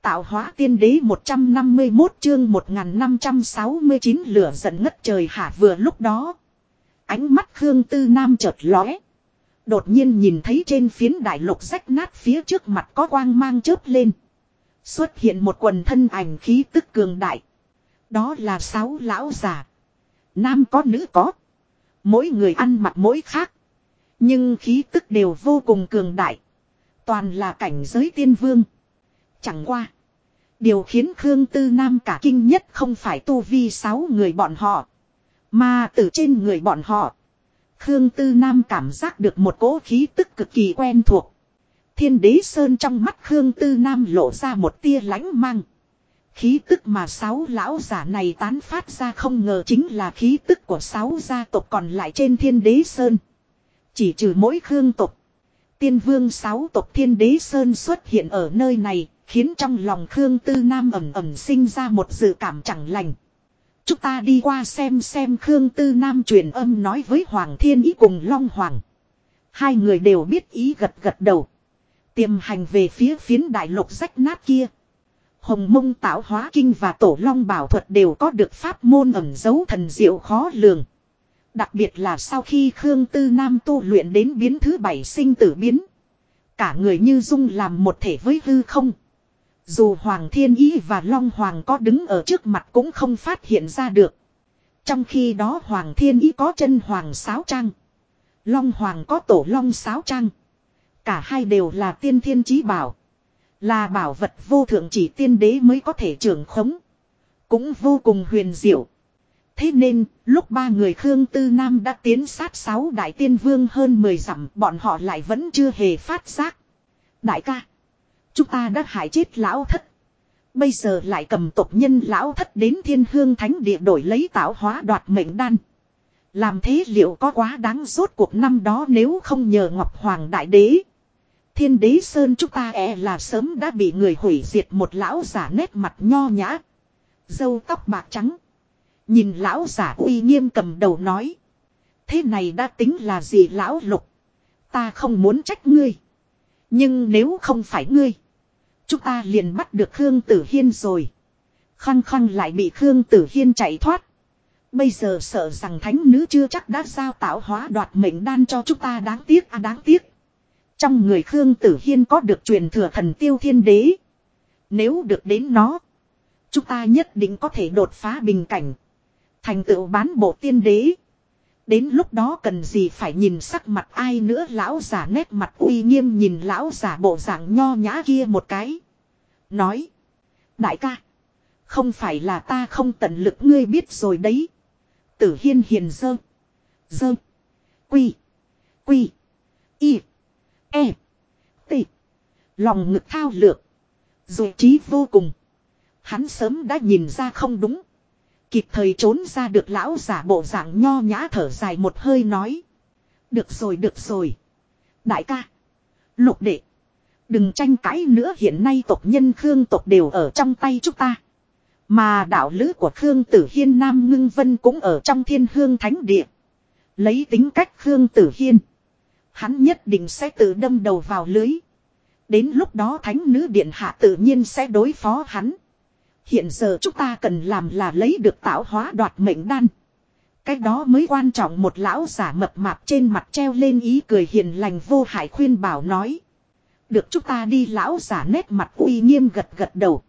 tạo hóa tiên đế 151 chương 1569 lửa giận ngất trời hạ vừa lúc đó. Ánh mắt Khương Tư Nam chợt lóe. Đột nhiên nhìn thấy trên phiến đại lục rách nát phía trước mặt có quang mang chớp lên. Xuất hiện một quần thân ảnh khí tức cường đại. Đó là 6 lão già. Nam có nữ có. Mỗi người ăn mặc mỗi khác. Nhưng khí tức đều vô cùng cường đại. Toàn là cảnh giới tiên vương. Chẳng qua. Điều khiến Khương Tư Nam cả kinh nhất không phải tu vi 6 người bọn họ. Mà từ trên người bọn họ. Khương Tư Nam cảm giác được một cỗ khí tức cực kỳ quen thuộc. Thiên Đế Sơn trong mắt Khương Tư Nam lộ ra một tia lãnh mang. Khí tức mà 6 lão giả này tán phát ra không ngờ chính là khí tức của 6 gia tộc còn lại trên Thiên Đế Sơn. Chỉ trừ mỗi Khương tộc. Tiên vương 6 tộc Thiên Đế Sơn xuất hiện ở nơi này, khiến trong lòng Khương Tư Nam ẩm ẩm sinh ra một dự cảm chẳng lành. Chúng ta đi qua xem Khương Tư Nam truyền âm nói với Hoàng Thiên Ý cùng Long Hoàng. Hai người đều biết ý gật gật đầu. Tiềm hành về phía phiến đại lục rách nát kia. Hồng Mông Tạo Hóa Kinh và Tổ Long Bảo Thuật đều có được pháp môn ẩn giấu thần diệu khó lường. Đặc biệt là sau khi Khương Tư Nam tu luyện đến biến thứ 7 sinh tử biến. Cả người như dung làm một thể với hư không. Dù Hoàng Thiên Ý và Long Hoàng có đứng ở trước mặt cũng không phát hiện ra được. Trong khi đó Hoàng Thiên Ý có chân Hoàng Sáo Trang. Long Hoàng có Tổ Long Sáo Trang. Cả hai đều là tiên thiên chí bảo. Là bảo vật vô thượng chỉ tiên đế mới có thể trưởng khống. Cũng vô cùng huyền diệu. Thế nên, lúc ba người Khương Tư Nam đã tiến sát 6 đại tiên vương hơn 10 dặm, bọn họ lại vẫn chưa hề phát giác. Đại ca, chúng ta đã hại chết lão thất. Bây giờ lại cầm tộc nhân lão thất đến Thiên Hương Thánh Địa đổi lấy tạo hóa đoạt mệnh đan. Làm thế liệu có quá đáng rốt cuộc năm đó nếu không nhờ Ngọc Hoàng Đại Đế. Thiên Đế Sơn chúng ta là sớm đã bị người hủy diệt một lão giả nét mặt nho nhã. Râu tóc bạc trắng. Nhìn lão giả uy nghiêm cầm đầu nói. Thế này đã tính là gì lão Lục? Ta không muốn trách ngươi. Nhưng nếu không phải ngươi. Chúng ta liền bắt được Khương Tử Hiên rồi. Khăng khăng lại bị Khương Tử Hiên chạy thoát. Bây giờ sợ rằng thánh nữ chưa chắc đã giao tạo hóa đoạt mệnh đan cho chúng ta đáng tiếc đáng tiếc. Trong người Khương Tử Hiên có được truyền thừa thần tiêu thiên đế. Nếu được đến nó. Chúng ta nhất định có thể đột phá bình cảnh. Thành tựu bán bộ tiên đế. Đến lúc đó cần gì phải nhìn sắc mặt ai nữa lão giả nét mặt uy nghiêm nhìn lão giả bộ dạng nho nhã kia một cái. Nói. Đại ca. Không phải là ta không tận lực ngươi biết rồi đấy. Tử Hiên hiền dơ. Dơ. Quy. Quy. Y. E. T. Lòng ngực thao lược. Rồi trí vô cùng. Hắn sớm đã nhìn ra không đúng. Kịp thời trốn ra được lão giả bộ dạng nho nhã thở dài một hơi nói. Được rồi. Đại ca. Lục đệ. Đừng tranh cãi nữa hiện nay tộc nhân Khương tộc đều ở trong tay chúng ta. Mà đạo lữ của Khương Tử Hiên Nam Ngưng Vân cũng ở trong Thiên Hương Thánh Địa. Lấy tính cách Khương Tử Hiên. Hắn nhất định sẽ tự đâm đầu vào lưới. Đến lúc đó Thánh Nữ Điện Hạ tự nhiên sẽ đối phó hắn. Hiện giờ chúng ta cần làm là lấy được tạo hóa đoạt mệnh đan. Cái đó mới quan trọng một lão giả mập mạp trên mặt treo lên ý cười hiền lành vô hại khuyên bảo nói. Được chúng ta đi lão giả nét mặt uy nghiêm gật gật đầu.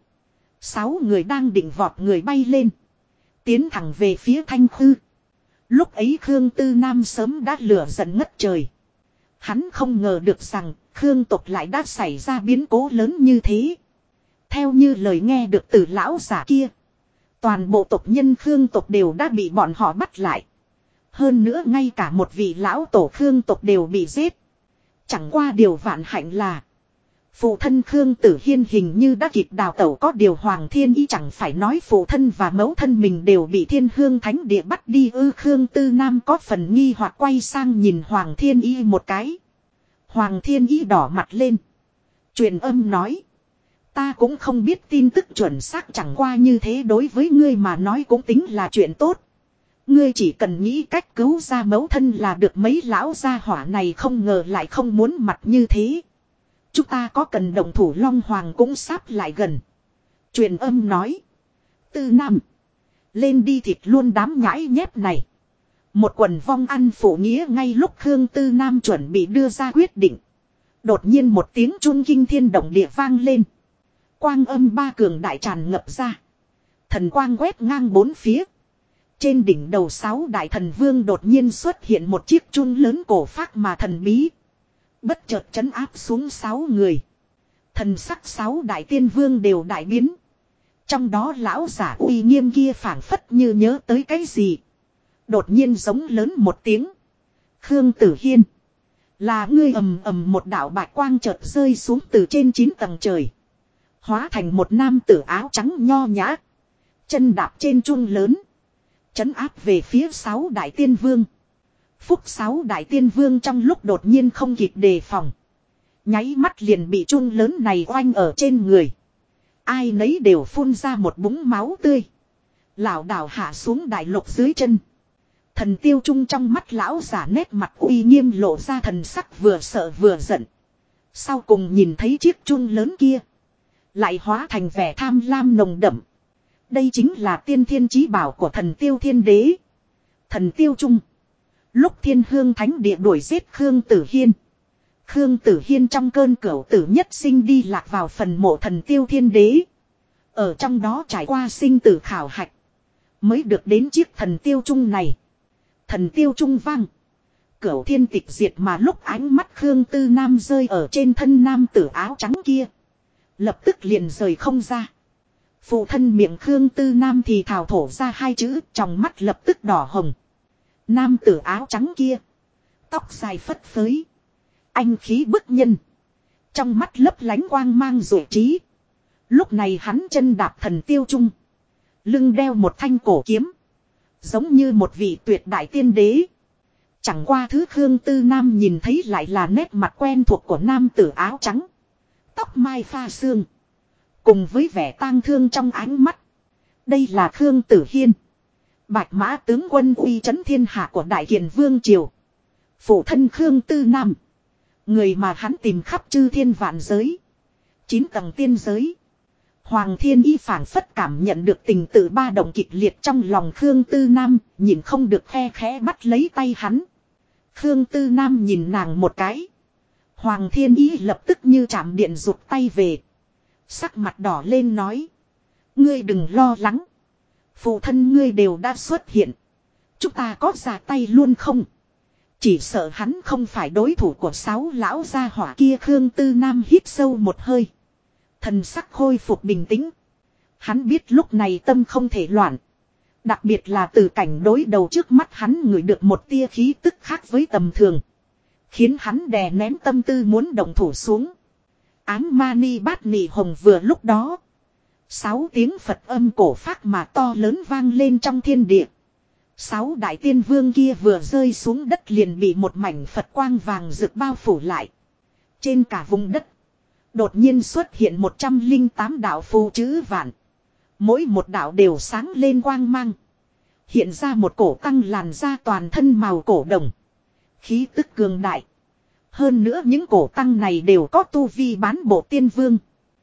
6 người đang định vọt người bay lên. Tiến thẳng về phía Thanh Khư. Lúc ấy Khương Tư Nam sớm đã lửa giận ngất trời. Hắn không ngờ được rằng Khương tộc lại đã xảy ra biến cố lớn như thế. Theo như lời nghe được từ lão giả kia. Toàn bộ tộc nhân Khương tộc đều đã bị bọn họ bắt lại. Hơn nữa ngay cả một vị lão tổ Khương tộc đều bị giết. Chẳng qua điều vạn hạnh là. Phụ thân Khương Tử Hiên hình như đã kịp đào tẩu có điều Hoàng Thiên Ý chẳng phải nói phụ thân và mẫu thân mình đều bị Thiên Hương Thánh Địa bắt đi ư Khương Tư Nam có phần nghi hoặc quay sang nhìn Hoàng Thiên Ý một cái. Hoàng Thiên Ý đỏ mặt lên. Truyền âm nói. Ta cũng không biết tin tức chuẩn xác chẳng qua như thế đối với ngươi mà nói cũng tính là chuyện tốt. Ngươi chỉ cần nghĩ cách cứu ra mẫu thân là được mấy lão gia hỏa này không ngờ lại không muốn mặt như thế. Chúng ta có cần động thủ Long Hoàng cũng sắp lại gần. Truyền âm nói. Tư Nam. Lên đi thịt luôn đám nhãi nhép này. Một quần vong ăn phụ nghĩa ngay lúc Khương Tư Nam chuẩn bị đưa ra quyết định. Đột nhiên một tiếng chun kinh thiên động địa vang lên. Quang âm ba cường đại tràn ngập ra. Thần quang quét ngang bốn phía. Trên đỉnh đầu 6 đại thần vương đột nhiên xuất hiện một chiếc chun lớn cổ phác mà thần bí. Bất chợt trấn áp xuống 6 người. Thần sắc 6 đại tiên vương đều đại biến. Trong đó lão giả uy nghiêm kia phảng phất như nhớ tới cái gì. Đột nhiên giống lớn một tiếng. Khương Tử Hiên. Là ngươi ầm ầm một đạo bạch quang chợt rơi xuống từ trên 9 tầng trời. Hóa thành một nam tử áo trắng nho nhã. Chân đạp trên chun lớn. Trấn áp về phía 6 đại tiên vương. Phúc 6 đại tiên vương trong lúc đột nhiên không kịp đề phòng. Nháy mắt liền bị chun lớn này oanh ở trên người. Ai nấy đều phun ra một búng máu tươi. Lảo đảo hạ xuống đại lục dưới chân. Thần tiêu trung trong mắt lão giả nét mặt uy nghiêm lộ ra thần sắc vừa sợ vừa giận. Sau cùng nhìn thấy chiếc chun lớn kia. Lại hóa thành vẻ tham lam nồng đậm. Đây chính là tiên thiên chí bảo của thần tiêu thiên đế. Thần tiêu trung. Lúc thiên hương thánh địa đuổi giết Khương Tử Hiên. Khương Tử Hiên trong cơn cửu tử nhất sinh đi lạc vào phần mộ thần tiêu thiên đế. Ở trong đó trải qua sinh tử khảo hạch. Mới được đến chiếc thần tiêu trung này. Thần tiêu trung vang. Cửu thiên tịch diệt mà lúc ánh mắt Khương Tư Nam rơi ở trên thân nam tử áo trắng kia. Lập tức liền rời không ra. Phụ thân miệng Khương Tư Nam thì thào thổ ra 2 chữ, trong mắt lập tức đỏ hồng. Nam tử áo trắng kia. Tóc dài phất phới. Anh khí bức nhân. Trong mắt lấp lánh quang mang rủi trí. Lúc này hắn chân đạp thần tiêu trung. Lưng đeo một thanh cổ kiếm. Giống như một vị tuyệt đại tiên đế. Chẳng qua thứ Khương Tư Nam nhìn thấy lại là nét mặt quen thuộc của nam tử áo trắng. Tóc mai pha sương. Cùng với vẻ tang thương trong ánh mắt. Đây là Khương Tử Hiên. Bạch mã tướng quân uy trấn thiên hạ của Đại Kiền Vương Triều. Phụ thân Khương Tư Nam. Người mà hắn tìm khắp chư thiên vạn giới. 9 tầng tiên giới. Hoàng Thiên Y phảng phất cảm nhận được tình tự ba động kịch liệt trong lòng Khương Tư Nam. Nhìn không được khe khẽ bắt lấy tay hắn. Khương Tư Nam nhìn nàng một cái. Hoàng Thiên Y lập tức như chạm điện rụt tay về. Sắc mặt đỏ lên nói. Ngươi đừng lo lắng. Phụ thân ngươi đều đã xuất hiện. Chúng ta có ra tay luôn không? Chỉ sợ hắn không phải đối thủ của 6 lão gia hỏa kia. Khương Tư Nam hít sâu một hơi. Thần sắc khôi phục bình tĩnh. Hắn biết lúc này tâm không thể loạn. Đặc biệt là từ cảnh đối đầu trước mắt hắn ngửi được một tia khí tức khác với tầm thường. Khiến hắn đè nén tâm tư muốn động thủ xuống. Ám mani bát nị hồng vừa lúc đó. 6 tiếng Phật âm cổ phác mà to lớn vang lên trong thiên địa. 6 đại tiên vương kia vừa rơi xuống đất liền bị một mảnh Phật quang vàng rực bao phủ lại. Trên cả vùng đất. Đột nhiên xuất hiện 108 đạo phù chữ vạn. Mỗi một đạo đều sáng lên quang mang. Hiện ra một cổ tăng làn da toàn thân màu cổ đồng. Khí tức cường đại. Hơn nữa những cổ tăng này đều có tu vi bán bộ tiên vương.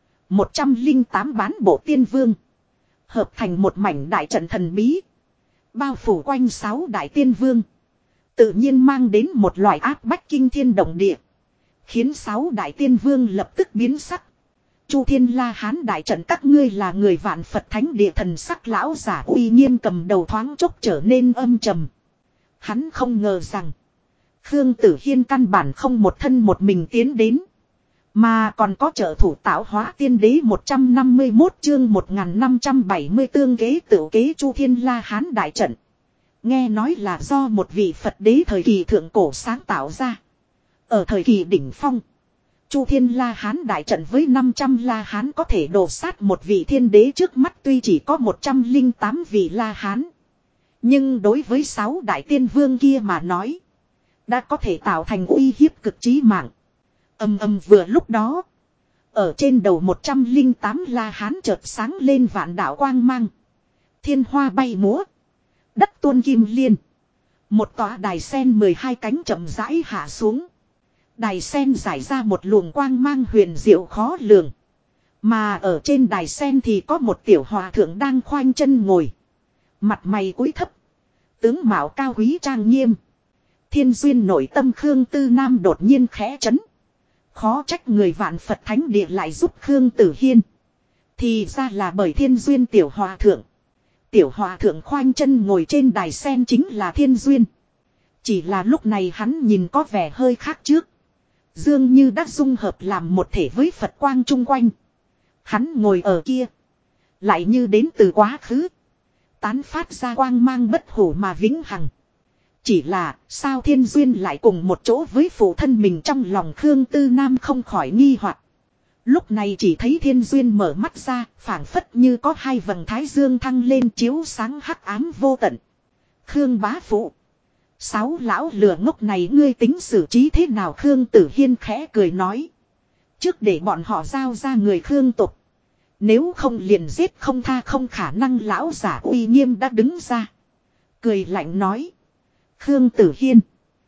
108 bán bộ tiên vương. Hợp thành một mảnh đại trận thần bí. Bao phủ quanh 6 đại tiên vương. Tự nhiên mang đến một loại áp bách kinh thiên động địa. Khiến 6 đại tiên vương lập tức biến sắc. Chu Thiên La Hán đại trận các ngươi là người vạn Phật thánh địa thần sắc lão giả uy nghiêm cầm đầu thoáng chốc trở nên âm trầm. Hắn không ngờ rằng. Khương Tử Hiên căn bản không một thân một mình tiến đến. Mà còn có trợ thủ tạo hóa tiên đế 151 chương 1570 tương kế tự kế Chu Thiên La Hán đại trận. Nghe nói là do một vị Phật đế thời kỳ thượng cổ sáng tạo ra. Ở thời kỳ đỉnh phong. Chu Thiên La Hán đại trận với 500 La Hán có thể đổ sát một vị thiên đế trước mắt tuy chỉ có 108 vị La Hán. Nhưng đối với 6 đại tiên vương kia mà nói. Đã có thể tạo thành uy hiếp cực chí mạng. Âm âm vừa lúc đó. Ở trên đầu 108 La Hán chợt sáng lên vạn đạo quang mang. Thiên hoa bay múa. Đất tuôn kim liên. Một tòa đài sen 12 cánh chậm rãi hạ xuống. Đài sen giải ra một luồng quang mang huyền diệu khó lường. Mà ở trên đài sen thì có một tiểu hòa thượng đang khoanh chân ngồi. Mặt mày cúi thấp. Tướng mạo cao quý trang nghiêm. Thiên duyên nội tâm Khương Tư Nam đột nhiên khẽ chấn. Khó trách người vạn Phật Thánh Địa lại giúp Khương Tử Hiên. Thì ra là bởi thiên duyên tiểu hòa thượng. Tiểu hòa thượng khoanh chân ngồi trên đài sen chính là thiên duyên. Chỉ là lúc này hắn nhìn có vẻ hơi khác trước. Dường như đã dung hợp làm một thể với Phật quang chung quanh. Hắn ngồi ở kia. Lại như đến từ quá khứ. Tán phát ra quang mang bất hủ mà vĩnh hằng. Chỉ là sao thiên duyên lại cùng một chỗ với phụ thân mình trong lòng Khương Tư Nam không khỏi nghi hoặc. Lúc này chỉ thấy thiên duyên mở mắt ra, phảng phất như có hai vầng thái dương thăng lên chiếu sáng hắc ám vô tận. Khương bá phụ. Sáu lão lừa ngốc này ngươi tính xử trí thế nào? Khương Tử Hiên khẽ cười nói. Trước để bọn họ giao ra người Khương tục. Nếu không liền giết không tha, không khả năng. Lão giả uy nghiêm đã đứng ra. Cười lạnh nói. Khương Tử Hiên.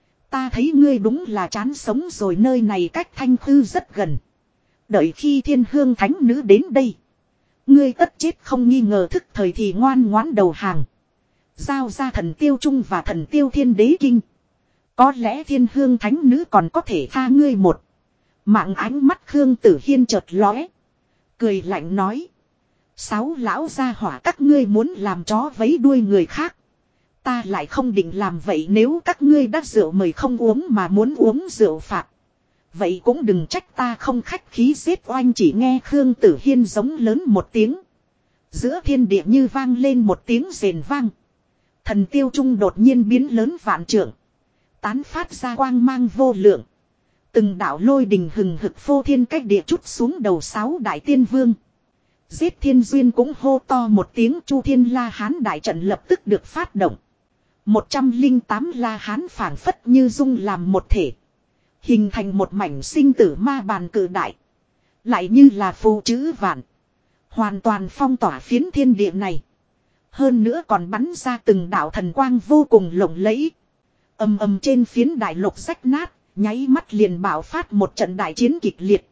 Ta thấy ngươi đúng là chán sống rồi, nơi này cách Thanh Khư rất gần. Đợi khi Thiên Hương Thánh Nữ đến đây. Ngươi tất chết không nghi ngờ, thức thời thì ngoan ngoãn đầu hàng. Giao ra Thần Tiêu Trung và Thần Tiêu Thiên Đế Kinh. Có lẽ Thiên Hương Thánh Nữ còn có thể tha ngươi một mạng. Ánh mắt Khương Tử Hiên chợt lóe. Cười lạnh nói. Sáu lão gia hỏa các ngươi muốn làm chó vấy đuôi người khác. Ta lại không định làm vậy. Nếu các ngươi đã rượu mời không uống mà muốn uống rượu phạt. Vậy cũng đừng trách ta không khách khí giết oanh. Chỉ nghe Khương Tử Hiên giống lớn một tiếng. Giữa thiên địa như vang lên một tiếng rền vang. Thần Tiêu Trung đột nhiên biến lớn vạn trượng. Tán phát ra quang mang vô lượng. Từng đạo lôi đình hừng hực phô thiên cách địa chút xuống đầu sáu đại tiên vương. Giết Thiên Duyên cũng hô to một tiếng. Chu Thiên La Hán đại trận lập tức được phát động. 108 La Hán phảng phất như dung làm một thể. Hình thành một mảnh sinh tử ma bàn cử đại. Lại như là phù chữ vạn. Hoàn toàn phong tỏa phiến thiên địa này. Hơn nữa còn bắn ra từng đạo thần quang vô cùng lộng lẫy. Ầm ầm trên phiến đại lục rách nát. Nháy mắt liền bạo phát một trận đại chiến kịch liệt.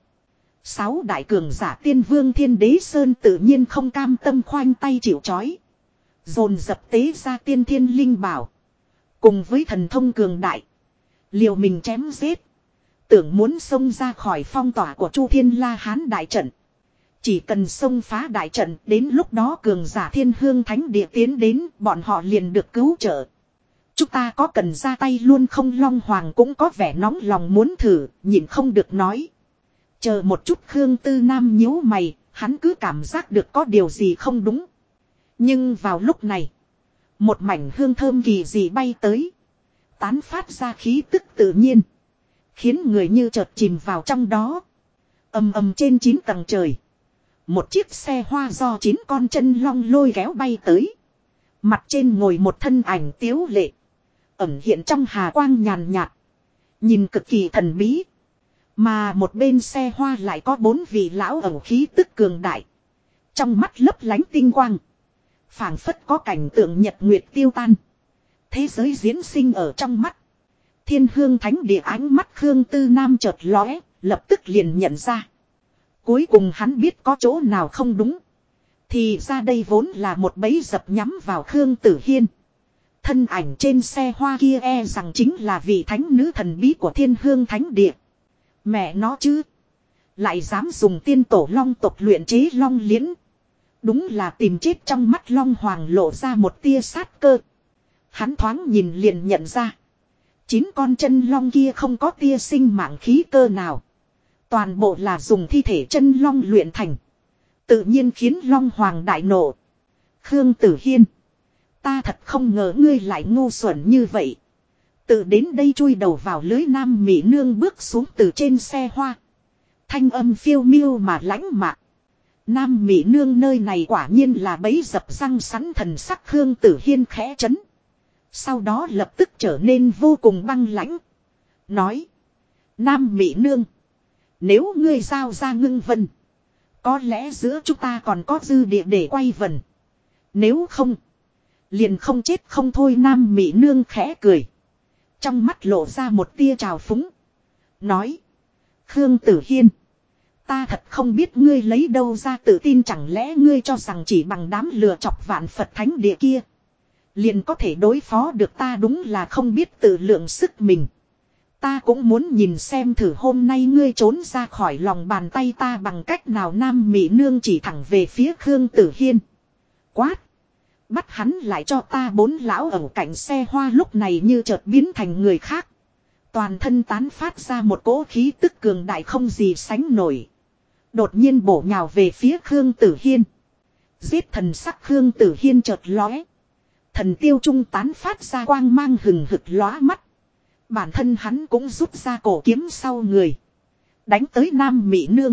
Sáu đại cường giả tiên vương Thiên Đế Sơn tự nhiên không cam tâm khoanh tay chịu trói. Dồn dập tế ra tiên thiên linh bảo. Cùng với thần thông cường đại. Liều mình chém giết. Tưởng muốn xông ra khỏi phong tỏa của Chu Thiên La Hán đại trận. Chỉ cần xông phá đại trận, đến lúc đó cường giả Thiên Hương Thánh Địa tiến đến, bọn họ liền được cứu trợ. Chúng ta có cần ra tay luôn không? Long Hoàng cũng có vẻ nóng lòng muốn thử, nhịn không được nói. Chờ một chút. Khương Tư Nam nhíu mày, hắn cứ cảm giác được có điều gì không đúng. Nhưng vào lúc này, một mảnh hương thơm kỳ dị bay tới. Tán phát ra khí tức tự nhiên. Khiến người như chợt chìm vào trong đó. Ầm ầm trên 9 tầng trời. Một chiếc xe hoa do 9 con chân long lôi kéo bay tới. Mặt trên ngồi một thân ảnh tiếu lệ. Ẩn hiện trong hà quang nhàn nhạt. Nhìn cực kỳ thần bí. Mà một bên xe hoa lại có 4 vị lão ẩu khí tức cường đại. Trong mắt lấp lánh tinh quang. Phảng phất có cảnh tượng nhật nguyệt tiêu tan. Thế giới diễn sinh ở trong mắt. Thiên Hương Thánh Địa. Ánh mắt Khương Tư Nam chợt lóe, lập tức liền nhận ra. Cuối cùng hắn biết có chỗ nào không đúng. Thì ra đây vốn là một bẫy dập nhắm vào Khương Tử Hiên. Thân ảnh trên xe hoa kia e rằng chính là vị thánh nữ thần bí của Thiên Hương Thánh Địa. Mẹ nó chứ. Lại dám dùng tiên tổ long tộc luyện chế long liễn. Đúng là tìm chết. Trong mắt Long Hoàng lộ ra một tia sát cơ. Hắn thoáng nhìn liền nhận ra. 9 con chân long kia không có tia sinh mạng khí cơ nào. Toàn bộ là dùng thi thể chân long luyện thành. Tự nhiên khiến Long Hoàng đại nộ. Khương Tử Hiên. Ta thật không ngờ ngươi lại ngu xuẩn như vậy. Tự đến đây chui đầu vào lưới. Nam Mỹ Nương bước xuống từ trên xe hoa. Thanh âm phiêu miêu mà lãnh mạc. Nam Mỹ Nương nơi này quả nhiên là bẫy dập răng sắn. Thần sắc Khương Tử Hiên khẽ chấn. Sau đó lập tức trở nên vô cùng băng lãnh. Nói. Nam Mỹ Nương. Nếu ngươi giao ra Ngưng Vân. Có lẽ giữa chúng ta còn có dư địa để quay vần. Nếu không. Liền không chết không thôi. Nam Mỹ Nương khẽ cười. Trong mắt lộ ra một tia trào phúng. Nói. Khương Tử Hiên. Ta thật không biết ngươi lấy đâu ra tự tin, chẳng lẽ ngươi cho rằng chỉ bằng đám lừa chọc vạn Phật thánh địa kia liền có thể đối phó được ta, đúng là không biết tự lượng sức mình. Ta cũng muốn nhìn xem thử hôm nay ngươi trốn ra khỏi lòng bàn tay ta bằng cách nào. Nam Mỹ Nương chỉ thẳng về phía Khương Tử Hiên. Quát. Bắt hắn lại cho ta. Bốn lão ở cạnh xe hoa lúc này như chợt biến thành người khác. Toàn thân tán phát ra một cỗ khí tức cường đại không gì sánh nổi. Đột nhiên bổ nhào về phía Khương Tử Hiên. Giết thần sắc Khương Tử Hiên chợt lóe. Thần tiêu trung tán phát ra quang mang hừng hực lóa mắt. Bản thân hắn cũng rút ra cổ kiếm sau người. Đánh tới Nam Mỹ Nương.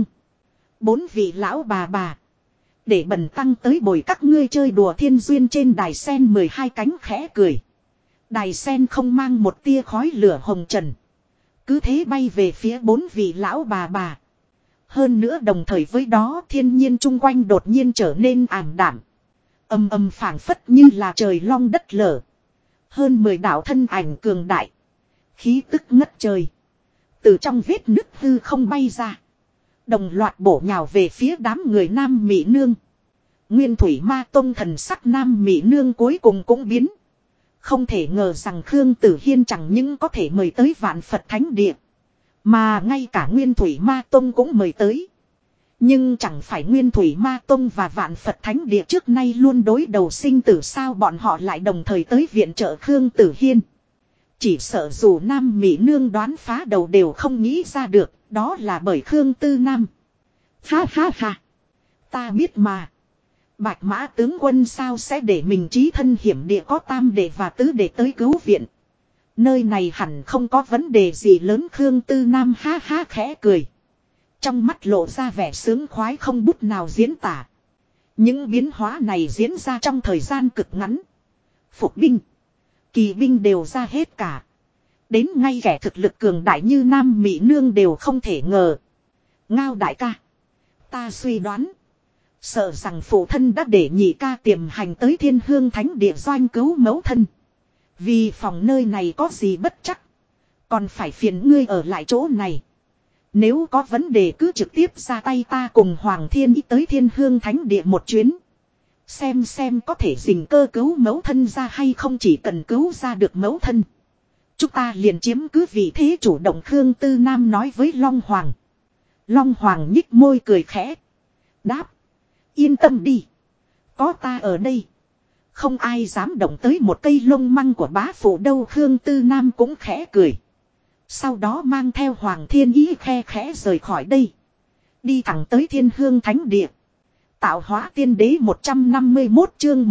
Bốn vị lão bà. Để bần tăng tới bồi các ngươi chơi đùa thiên duyên. Trên đài sen 12 cánh khẽ cười. Đài sen không mang một tia khói lửa hồng trần. Cứ thế bay về phía bốn vị lão bà. Hơn nữa đồng thời với đó thiên nhiên chung quanh đột nhiên trở nên ảm đạm. Âm âm phảng phất như là trời long đất lở. Hơn 10 đạo thân ảnh cường đại. Khí tức ngất trời. Từ trong vết nứt hư không bay ra. Đồng loạt bổ nhào về phía đám người Nam Mỹ Nương. Nguyên Thủy Ma Tông thần sắc Nam Mỹ Nương cuối cùng cũng biến. Không thể ngờ rằng Khương Tử Hiên chẳng những có thể mời tới vạn Phật thánh địa. Mà ngay cả Nguyên Thủy Ma Tông cũng mời tới. Nhưng chẳng phải Nguyên Thủy Ma Tông và Vạn Phật Thánh Địa trước nay luôn đối đầu sinh tử sao bọn họ lại đồng thời tới viện trợ Khương Tử Hiên. Chỉ sợ dù Nam Mỹ Nương đoán phá đầu đều không nghĩ ra được, đó là bởi Khương Tư Nam. Ha ha ha. Ta biết mà. Bạch Mã tướng quân sao sẽ để mình chí thân hiểm địa có tam đệ và tứ đệ tới cứu viện. Nơi này hẳn không có vấn đề gì lớn. Khương Tư Nam ha ha khẽ cười. Trong mắt lộ ra vẻ sướng khoái không bút nào diễn tả. Những biến hóa này diễn ra trong thời gian cực ngắn. Phục binh, kỳ binh đều ra hết cả. Đến ngay kẻ thực lực cường đại như Nam Mỹ Nương đều không thể ngờ. Ngao đại ca, ta suy đoán, sợ rằng phụ thân đã để nhị ca tiềm hành tới Thiên Hương Thánh Địa doanh cứu mẫu thân. Vì phòng nơi này có gì bất chắc, còn phải phiền ngươi ở lại chỗ này. Nếu có vấn đề cứ trực tiếp ra tay, ta cùng Hoàng Thiên Ý tới Thiên Hương Thánh Địa một chuyến. Xem có thể dình cơ cứu mẫu thân ra hay không, chỉ cần cứu ra được mẫu thân. Chúng ta liền chiếm cứ vị thế chủ động. Khương Tư Nam nói với Long Hoàng. Long Hoàng nhích môi cười khẽ. Đáp. Yên tâm đi. Có ta ở đây. Không ai dám động tới một cây lông măng của bá phụ đâu. Khương Tư Nam cũng khẽ cười. Sau đó mang theo Hoàng Thiên Ý khe khẽ rời khỏi đây. Đi thẳng tới Thiên Hương Thánh Địa. Tạo hóa tiên đế 151 chương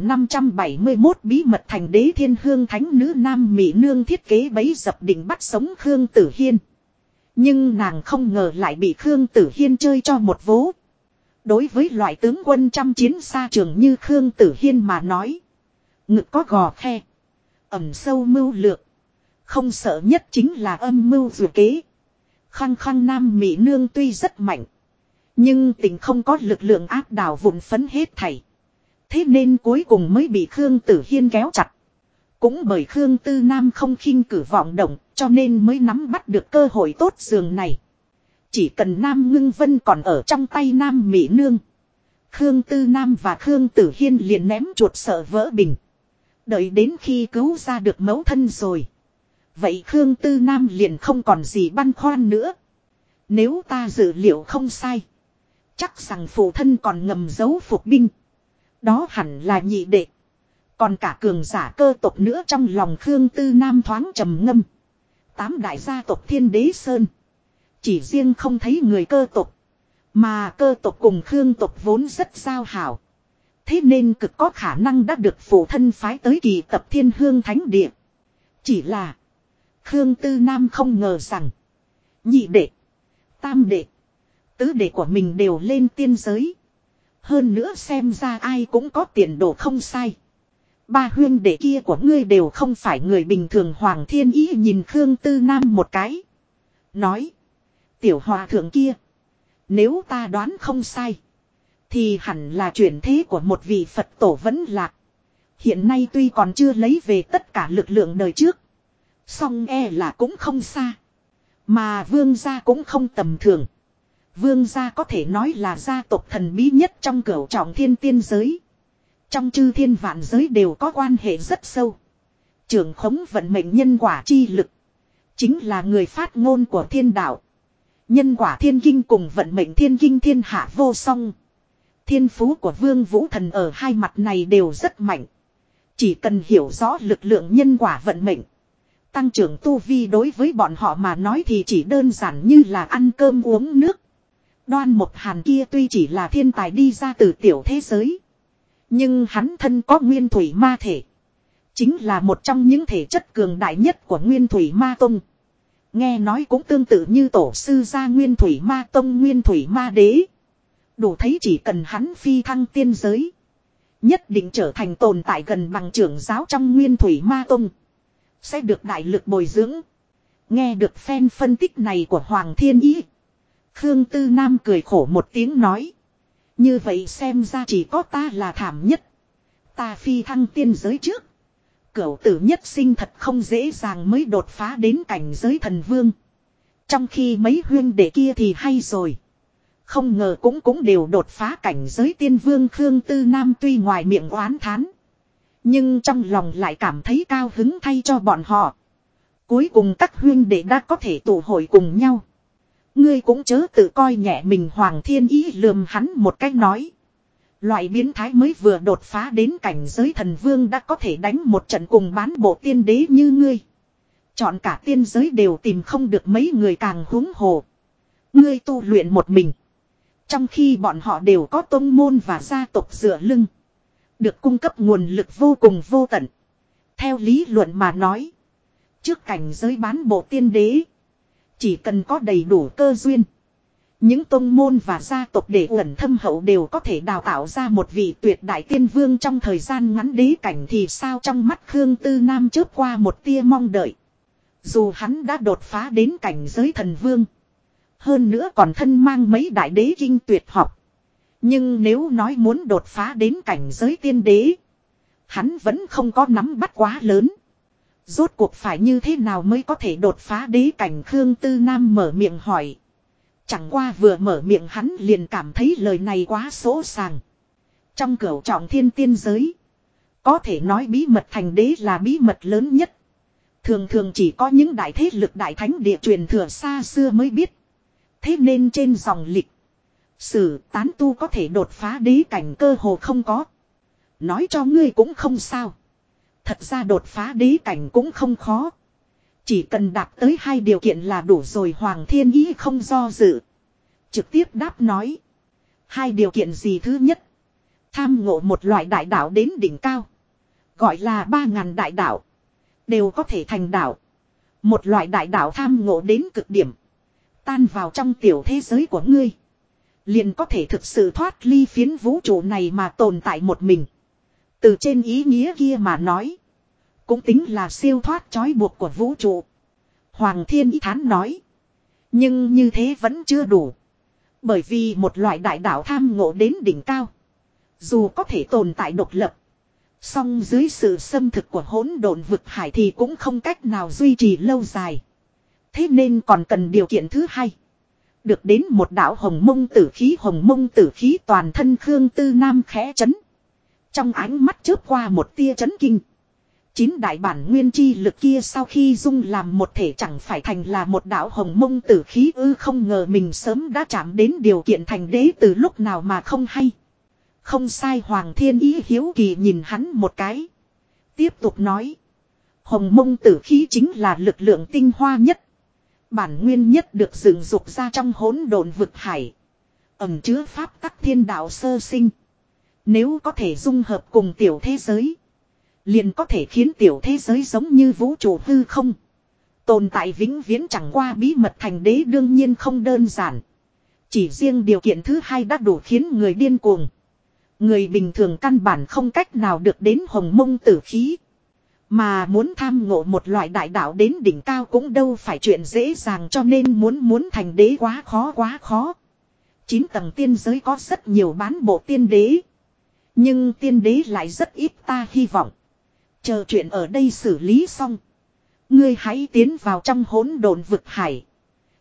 1571 bí mật thành đế. Thiên Hương Thánh nữ Nam Mỹ Nương thiết kế bẫy dập định bắt sống Khương Tử Hiên. Nhưng nàng không ngờ lại bị Khương Tử Hiên chơi cho một vố. Đối với loại tướng quân trăm chiến xa trường như Khương Tử Hiên mà nói, ngực có gò khe, ẩn sâu mưu lược. Không sợ nhất chính là âm mưu dù kế. Khăng khăng Nam Mỹ Nương tuy rất mạnh, nhưng tình không có lực lượng áp đảo vụn phấn hết thảy. Thế nên cuối cùng mới bị Khương Tử Hiên kéo chặt. Cũng bởi Khương Tư Nam không khinh cử vọng động, cho nên mới nắm bắt được cơ hội tốt giường này. Chỉ cần Nam Ngưng Vân còn ở trong tay Nam Mỹ Nương, Khương Tư Nam và Khương Tử Hiên liền ném chuột sợ vỡ bình. Đợi đến khi cứu ra được mẫu thân rồi, vậy Khương Tư Nam liền không còn gì băn khoăn nữa. Nếu ta dự liệu không sai, chắc rằng phụ thân còn ngầm giấu phục binh. Đó hẳn là nhị đệ. Còn cả cường giả cơ tộc nữa. Trong lòng Khương Tư Nam thoáng trầm ngâm. 8 đại gia tộc Thiên Đế Sơn, chỉ riêng không thấy người cơ tộc. Mà cơ tộc cùng Khương tộc vốn rất giao hảo. Thế nên cực có khả năng đã được phụ thân phái tới kỳ tập Thiên Hương Thánh Địa. Chỉ là Khương Tư Nam không ngờ rằng nhị đệ, tam đệ, tứ đệ của mình đều lên tiên giới. Hơn nữa xem ra ai cũng có tiền đồ không sai. Ba huyên đệ kia của ngươi đều không phải người bình thường. Hoàng Thiên Ý nhìn Khương Tư Nam một cái, nói: tiểu hòa thượng kia, nếu ta đoán không sai, thì hẳn là chuyển thế của một vị Phật tổ vẫn lạc. Hiện nay tuy còn chưa lấy về tất cả lực lượng đời trước, song e là cũng không xa. Mà vương gia cũng không tầm thường. Vương gia có thể nói là gia tộc thần bí nhất trong cửu trọng thiên tiên giới. Trong chư thiên vạn giới đều có quan hệ rất sâu. Trưởng khống vận mệnh nhân quả chi lực. Chính là người phát ngôn của thiên đạo. Nhân quả thiên kinh cùng vận mệnh thiên kinh thiên hạ vô song. Thiên phú của Vương Vũ Thần ở hai mặt này đều rất mạnh. Chỉ cần hiểu rõ lực lượng nhân quả vận mệnh. Tăng trưởng tu vi đối với bọn họ mà nói thì chỉ đơn giản như là ăn cơm uống nước. Đoan Mộc Hàn kia tuy chỉ là thiên tài đi ra từ tiểu thế giới. Nhưng hắn thân có nguyên thủy ma thể. Chính là một trong những thể chất cường đại nhất của nguyên thủy ma tông. Nghe nói cũng tương tự như tổ sư gia nguyên thủy ma tông nguyên thủy ma đế. Đủ thấy chỉ cần hắn phi thăng tiên giới. Nhất định trở thành tồn tại gần bằng trưởng giáo trong nguyên thủy ma tông. Sẽ được đại lực bồi dưỡng. Nghe được phen phân tích này của Hoàng Thiên Ý. Khương Tư Nam cười khổ một tiếng nói. Như vậy xem ra chỉ có ta là thảm nhất. Ta phi thăng tiên giới trước. Cửu tử nhất sinh thật không dễ dàng mới đột phá đến cảnh giới thần vương. Trong khi mấy huyên đệ kia thì hay rồi. Không ngờ cũng đều đột phá cảnh giới tiên vương. Khương Tư Nam tuy ngoài miệng oán thán. Nhưng trong lòng lại cảm thấy cao hứng thay cho bọn họ. Cuối cùng các huyên đệ đã có thể tụ hội cùng nhau. Ngươi cũng chớ tự coi nhẹ mình. Hoàng Thiên Ý lườm hắn một cách nói. Loại biến thái mới vừa đột phá đến cảnh giới thần vương đã có thể đánh một trận cùng bán bộ tiên đế như ngươi. Chọn cả tiên giới đều tìm không được mấy người càng huống hồ. Ngươi tu luyện một mình. Trong khi bọn họ đều có tông môn và gia tộc dựa lưng. Được cung cấp nguồn lực vô cùng vô tận. Theo lý luận mà nói. Trước cảnh giới bán bộ tiên đế. Chỉ cần có đầy đủ cơ duyên. Những tông môn và gia tộc để ẩn thâm hậu đều có thể đào tạo ra một vị tuyệt đại tiên vương trong thời gian ngắn. Đế cảnh thì sao? Trong mắt Khương Tư Nam chớp qua một tia mong đợi. Dù hắn đã đột phá đến cảnh giới thần vương. Hơn nữa còn thân mang mấy đại đế kinh tuyệt học. Nhưng nếu nói muốn đột phá đến cảnh giới tiên đế. Hắn vẫn không có nắm bắt quá lớn. Rốt cuộc phải như thế nào mới có thể đột phá đế cảnh? Khương Tư Nam mở miệng hỏi. Chẳng qua vừa mở miệng hắn liền cảm thấy lời này quá sỗ sàng. Trong cửu trọng thiên tiên giới. Có thể nói bí mật thành đế là bí mật lớn nhất. Thường thường chỉ có những đại thế lực đại thánh địa truyền thừa xa xưa mới biết. Thế nên trên dòng lịch sử tán tu có thể đột phá đế cảnh cơ hồ không có. Nói cho ngươi cũng không sao. Thật ra đột phá đế cảnh cũng không khó. Chỉ cần đạt tới hai điều kiện là đủ rồi. Hoàng Thiên Ý không do dự. Trực tiếp đáp nói. Hai điều kiện gì? Thứ nhất. Tham ngộ một loại đại đạo đến đỉnh cao. Gọi là 3.000 đại đạo. Đều có thể thành đạo. Một loại đại đạo tham ngộ đến cực điểm. Tan vào trong tiểu thế giới của ngươi. Liền có thể thực sự thoát ly phiến vũ trụ này mà tồn tại một mình. Từ trên ý nghĩa kia mà nói. Cũng tính là siêu thoát trói buộc của vũ trụ. Hoàng Thiên Ý thán nói. Nhưng như thế vẫn chưa đủ. Bởi vì một loại đại đạo tham ngộ đến đỉnh cao. Dù có thể tồn tại độc lập. Song dưới sự xâm thực của hỗn độn vực hải thì cũng không cách nào duy trì lâu dài. Thế nên còn cần điều kiện thứ hai. Được đến một đạo hồng mông tử khí. Hồng mông tử khí toàn thân Khương Tư Nam khẽ chấn. Trong ánh mắt chớp qua một tia chấn kinh. 9 đại bản nguyên chi lực kia sau khi dung làm một thể chẳng phải thành là một đạo hồng mông tử khí ư? Không ngờ mình sớm đã chạm đến điều kiện thành đế từ lúc nào mà không hay. Không sai. Hoàng Thiên Ý hiếu kỳ nhìn hắn một cái. Tiếp tục nói. Hồng mông tử khí chính là lực lượng tinh hoa nhất. Bản nguyên nhất được dựng dục ra trong hỗn độn vực hải. Ẩn chứa pháp tắc thiên đạo sơ sinh. Nếu có thể dung hợp cùng tiểu thế giới. Liền có thể khiến tiểu thế giới giống như vũ trụ hư không. Tồn tại vĩnh viễn. Chẳng qua bí mật thành đế đương nhiên không đơn giản. Chỉ riêng điều kiện thứ hai đã đủ khiến người điên cuồng. Người bình thường căn bản không cách nào được đến hồng mông tử khí. Mà muốn tham ngộ một loại đại đạo đến đỉnh cao cũng đâu phải chuyện dễ dàng, cho nên muốn thành đế quá khó. 9 tầng tiên giới có rất nhiều bán bộ tiên đế. Nhưng tiên đế lại rất ít, ta hy vọng. Chờ chuyện ở đây xử lý xong. Ngươi hãy tiến vào trong hỗn độn vực hải.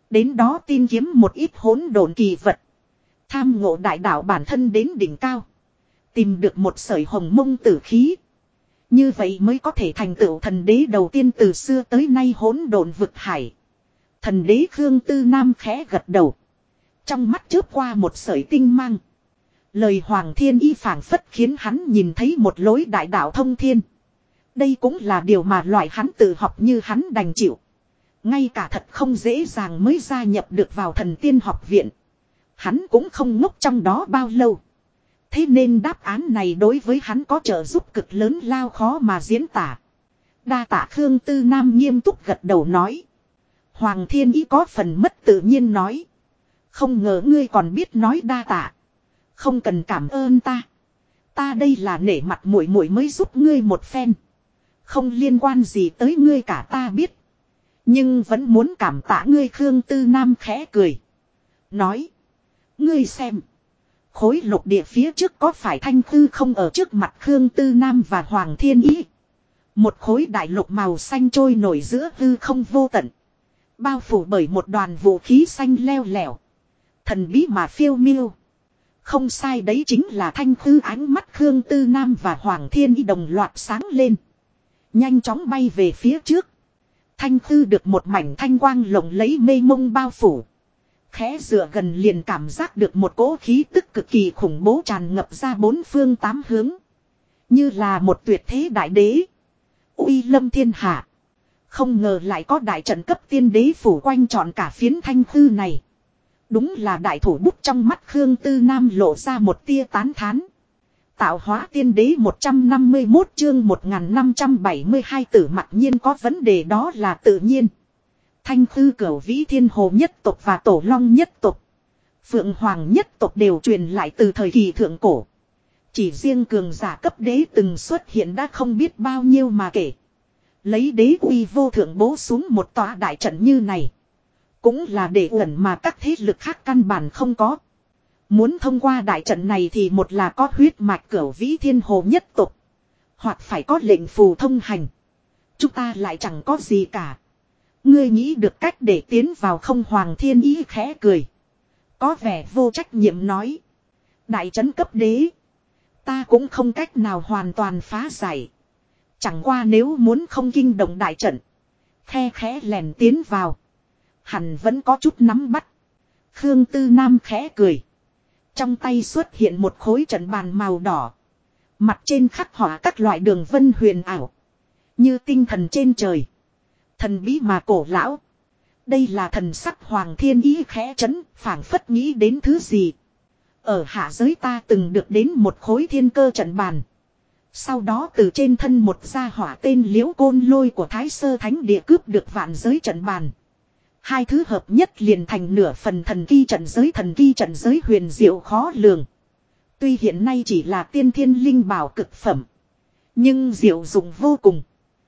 Đến đó tin kiếm một ít hỗn độn kỳ vật. Tham ngộ đại đạo bản thân đến đỉnh cao. Tìm được một sợi hồng mông tử khí. Như vậy mới có thể thành tựu thần đế đầu tiên từ xưa tới nay hỗn độn vực hải. Thần đế Khương Tư Nam khẽ gật đầu. Trong mắt chớp qua một sợi tinh mang. Lời Hoàng Thiên Y phảng phất khiến hắn nhìn thấy một lối đại đạo thông thiên. Đây cũng là điều mà loại hắn tự học như hắn đành chịu. Ngay cả thật không dễ dàng mới gia nhập được vào thần tiên học viện. Hắn cũng không ngốc trong đó bao lâu. Thế nên đáp án này đối với hắn có trợ giúp cực lớn lao khó mà diễn tả. Đa tạ Khương Tư Nam nghiêm túc gật đầu nói. Hoàng Thiên Ý có phần mất tự nhiên nói. Không ngờ ngươi còn biết nói đa tạ. Không cần cảm ơn ta. Ta đây là nể mặt muội muội mới giúp ngươi một phen. Không liên quan gì tới ngươi cả ta biết. Nhưng vẫn muốn cảm tạ ngươi. Khương Tư Nam khẽ cười. Nói. Ngươi xem. Khối lục địa phía trước có phải Thanh Khư không ở trước mặt Khương Tư Nam và Hoàng Thiên Ý. Một khối đại lục màu xanh trôi nổi giữa hư không vô tận. Bao phủ bởi một đoàn vũ khí xanh leo lẻo. Thần bí mà phiêu miêu. Không sai đấy chính là Thanh Khư. Ánh mắt Khương Tư Nam và Hoàng Thiên Ý đồng loạt sáng lên. Nhanh chóng bay về phía trước. Thanh Khư được một mảnh thanh quang lộng lấy mê mông bao phủ. Khẽ dựa gần liền cảm giác được một cỗ khí tức cực kỳ khủng bố tràn ngập ra bốn phương tám hướng. Như là một tuyệt thế đại đế. Uy lâm thiên hạ. Không ngờ lại có đại trận cấp tiên đế phủ quanh trọn cả phiến Thanh Khư này. Đúng là đại thủ bút. Trong mắt Khương Tư Nam lộ ra một tia tán thán. Tạo hóa tiên đế 151 chương 1572 tử mặc nhiên có vấn đề đó là tự nhiên. Thanh Khư Cửu Vĩ Thiên Hồ nhất tộc và Tổ Long nhất tộc, Phượng Hoàng nhất tộc đều truyền lại từ thời kỳ thượng cổ. Chỉ riêng cường giả cấp đế từng xuất hiện đã không biết bao nhiêu mà kể. Lấy đế uy vô thượng bố xuống một tòa đại trận như này. Cũng là để ẩn mà các thế lực khác căn bản không có. Muốn thông qua đại trận này thì một là có huyết mạch Cửu Vĩ Thiên Hồ nhất tộc. Hoặc phải có lệnh phù thông hành. Chúng ta lại chẳng có gì cả. Ngươi nghĩ được cách để tiến vào không? Hoàng Thiên Ý khẽ cười. Có vẻ vô trách nhiệm nói. Đại trấn cấp đế. Ta cũng không cách nào hoàn toàn phá giải. Chẳng qua nếu muốn không kinh động đại trận. Khe khẽ lèn tiến vào. Hẳn vẫn có chút nắm bắt. Khương Tư Nam khẽ cười. Trong tay xuất hiện một khối trận bàn màu đỏ. Mặt trên khắc họa các loại đường vân huyền ảo. Như tinh thần trên trời. Thần bí mà cổ lão. Đây là thần sắc. Hoàng Thiên Ý khẽ chấn, phảng phất nghĩ đến thứ gì. Ở hạ giới ta từng được đến một khối thiên cơ trận bàn. Sau đó từ trên thân một gia hỏa tên Liễu Côn Lôi của Thái Sơ Thánh Địa cướp được vạn giới trận bàn. Hai thứ hợp nhất liền thành nửa phần thần kỳ trận giới. Thần kỳ trận giới huyền diệu khó lường. Tuy hiện nay chỉ là tiên thiên linh bảo cực phẩm. Nhưng diệu dụng vô cùng.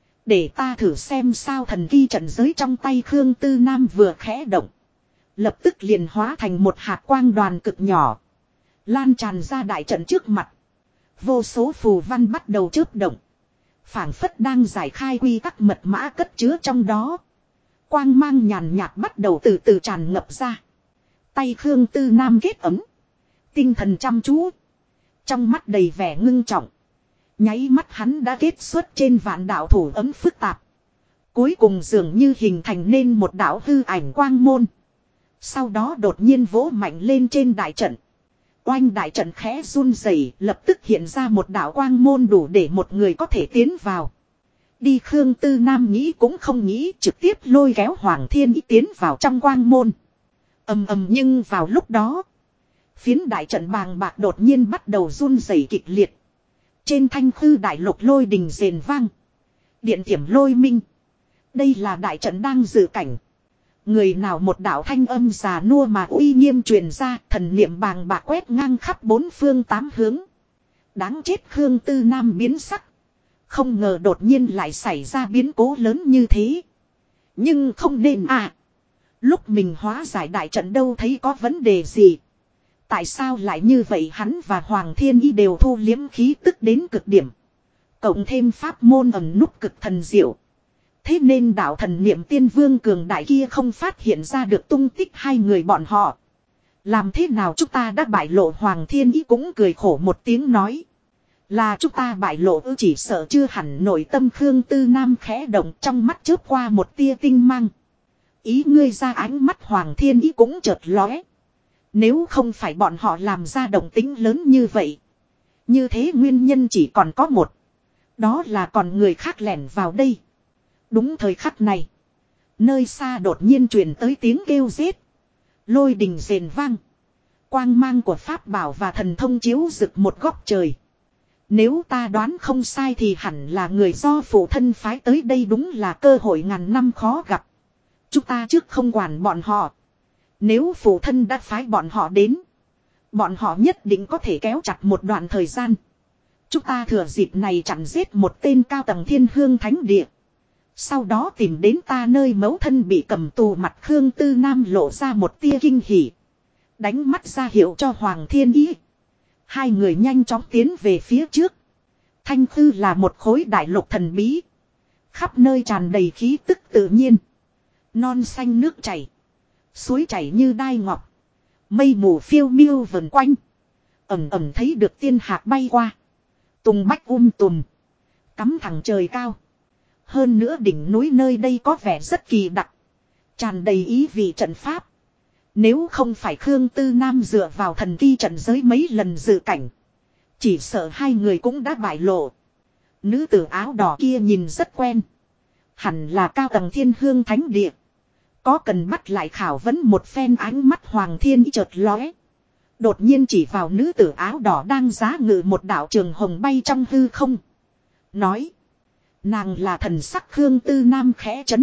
Để ta thử xem sao. Thần kỳ trận giới trong tay Khương Tư Nam vừa khẽ động. Lập tức liền hóa thành một hạt quang đoàn cực nhỏ. Lan tràn ra đại trận trước mặt. Vô số phù văn bắt đầu chớp động. Phảng phất đang giải khai quy tắc mật mã cất chứa trong đó. Quang mang nhàn nhạt bắt đầu từ từ tràn ngập ra. Tay Khương Tư Nam kết ấm. Tinh thần chăm chú. Trong mắt đầy vẻ ngưng trọng. Nháy mắt hắn đã kết xuất trên vạn đạo thủ ấm phức tạp. Cuối cùng dường như hình thành nên một đạo hư ảnh quang môn. Sau đó đột nhiên vỗ mạnh lên trên đại trận. Oanh, đại trận khẽ run rẩy, lập tức hiện ra một đạo quang môn đủ để một người có thể tiến vào. Đi. Khương Tư Nam nghĩ cũng không nghĩ, trực tiếp lôi kéo Hoàng Thiên Ý tiến vào trong quang môn. Ầm ầm. Nhưng vào lúc đó, phiến đại trận bàng bạc đột nhiên bắt đầu run rẩy kịch liệt. Trên Thanh Khư đại lục lôi đình rền vang. Điện tiểm lôi minh. Đây là đại trận đang dự cảnh. Người nào? Một đạo thanh âm già nua mà uy nghiêm truyền ra. Thần niệm bàng bạc quét ngang khắp bốn phương tám hướng. Đáng chết. Khương Tư Nam biến sắc. Không ngờ đột nhiên lại xảy ra biến cố lớn như thế. Nhưng không nên à. Lúc mình hóa giải đại trận đâu thấy có vấn đề gì. Tại sao lại như vậy? Hắn và Hoàng Thiên Y đều thu liếm khí tức đến cực điểm. Cộng thêm pháp môn ẩn núp cực thần diệu. Thế nên đạo thần niệm tiên vương cường đại kia không phát hiện ra được tung tích hai người bọn họ. Làm thế nào chúng ta đã bại lộ? Hoàng Thiên Ý cũng cười khổ một tiếng nói. Là chúng ta bại lộ ư? Chỉ sợ chưa hẳn. Nội tâm Khương Tư Nam khẽ động, trong mắt chớp qua một tia tinh mang. Ý ngươi ra? Ánh mắt Hoàng Thiên Ý cũng chợt lóe. Nếu không phải bọn họ làm ra động tĩnh lớn như vậy, như thế nguyên nhân chỉ còn có một. Đó là còn người khác lẻn vào đây. Đúng thời khắc này, nơi xa đột nhiên truyền tới tiếng kêu giết. Lôi đình rền vang. Quang mang của pháp bảo và thần thông chiếu rực một góc trời. Nếu ta đoán không sai thì hẳn là người do phụ thân phái tới đây, đúng là cơ hội ngàn năm khó gặp. Chúng ta trước không quản bọn họ. Nếu phụ thân đã phái bọn họ đến, bọn họ nhất định có thể kéo chặt một đoạn thời gian. Chúng ta thừa dịp này chặn giết một tên cao tầng Thiên Hương Thánh Địa. Sau đó tìm đến ta nơi mẫu thân bị cầm tù. Mặt Khương Tư Nam lộ ra một tia kinh hỉ. Đánh mắt ra hiệu cho Hoàng Thiên Ý. Hai người nhanh chóng tiến về phía trước. Thanh Khư là một khối đại lục thần bí. Khắp nơi tràn đầy khí tức tự nhiên. Non xanh nước chảy. Suối chảy như đai ngọc. Mây mù phiêu miêu vần quanh. Ẩm ẩm thấy được tiên hạc bay qua. Tùng bách tùm. Cắm thẳng trời cao. Hơn nữa đỉnh núi nơi đây có vẻ rất kỳ đặc. Tràn đầy ý vị trận pháp. Nếu không phải Khương Tư Nam dựa vào thần kỳ trận giới mấy lần dự cảnh, chỉ sợ hai người cũng đã bại lộ. Nữ tử áo đỏ kia nhìn rất quen. Hẳn là cao tầng Thiên Hương Thánh Địa. Có cần bắt lại khảo vấn một phen? Ánh mắt Hoàng Thiên Ý chợt lóe. Đột nhiên chỉ vào nữ tử áo đỏ đang giá ngự một đạo trường hồng bay trong hư không. Nói. Nàng là thần sắc Khương Tư Nam khẽ chấn.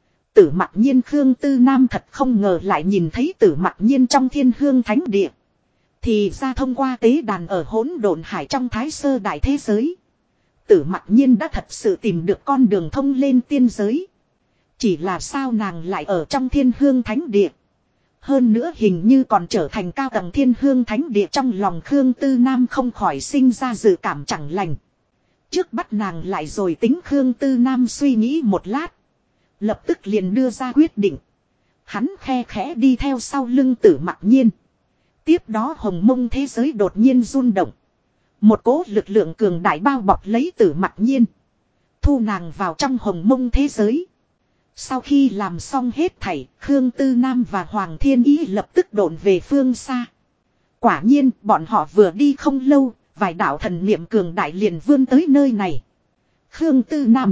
Tử Mặc Nhiên. Khương Tư Nam thật không ngờ lại nhìn thấy Tử Mặc Nhiên trong Thiên Hương Thánh Địa. Thì ra thông qua tế đàn ở hỗn độn hải trong Thái Sơ đại thế giới, Tử Mặc Nhiên đã thật sự tìm được con đường thông lên tiên giới. Chỉ là sao nàng lại ở trong Thiên Hương Thánh Địa? Hơn nữa hình như còn trở thành cao tầng Thiên Hương Thánh Địa. Trong lòng Khương Tư Nam không khỏi sinh ra dự cảm chẳng lành. Trước bắt nàng lại rồi tính. Khương Tư Nam suy nghĩ một lát, lập tức liền đưa ra quyết định. Hắn khe khẽ đi theo sau lưng Tử Mặc Nhiên. Tiếp đó hồng mông thế giới đột nhiên rung động. Một cỗ lực lượng cường đại bao bọc lấy Tử Mặc Nhiên, thu nàng vào trong hồng mông thế giới. Sau khi làm xong hết thảy, Khương Tư Nam và Hoàng Thiên Ý lập tức độn về phương xa. Quả nhiên, bọn họ vừa đi không lâu, vài đạo thần niệm cường đại liền vươn tới nơi này. Khương Tư Nam,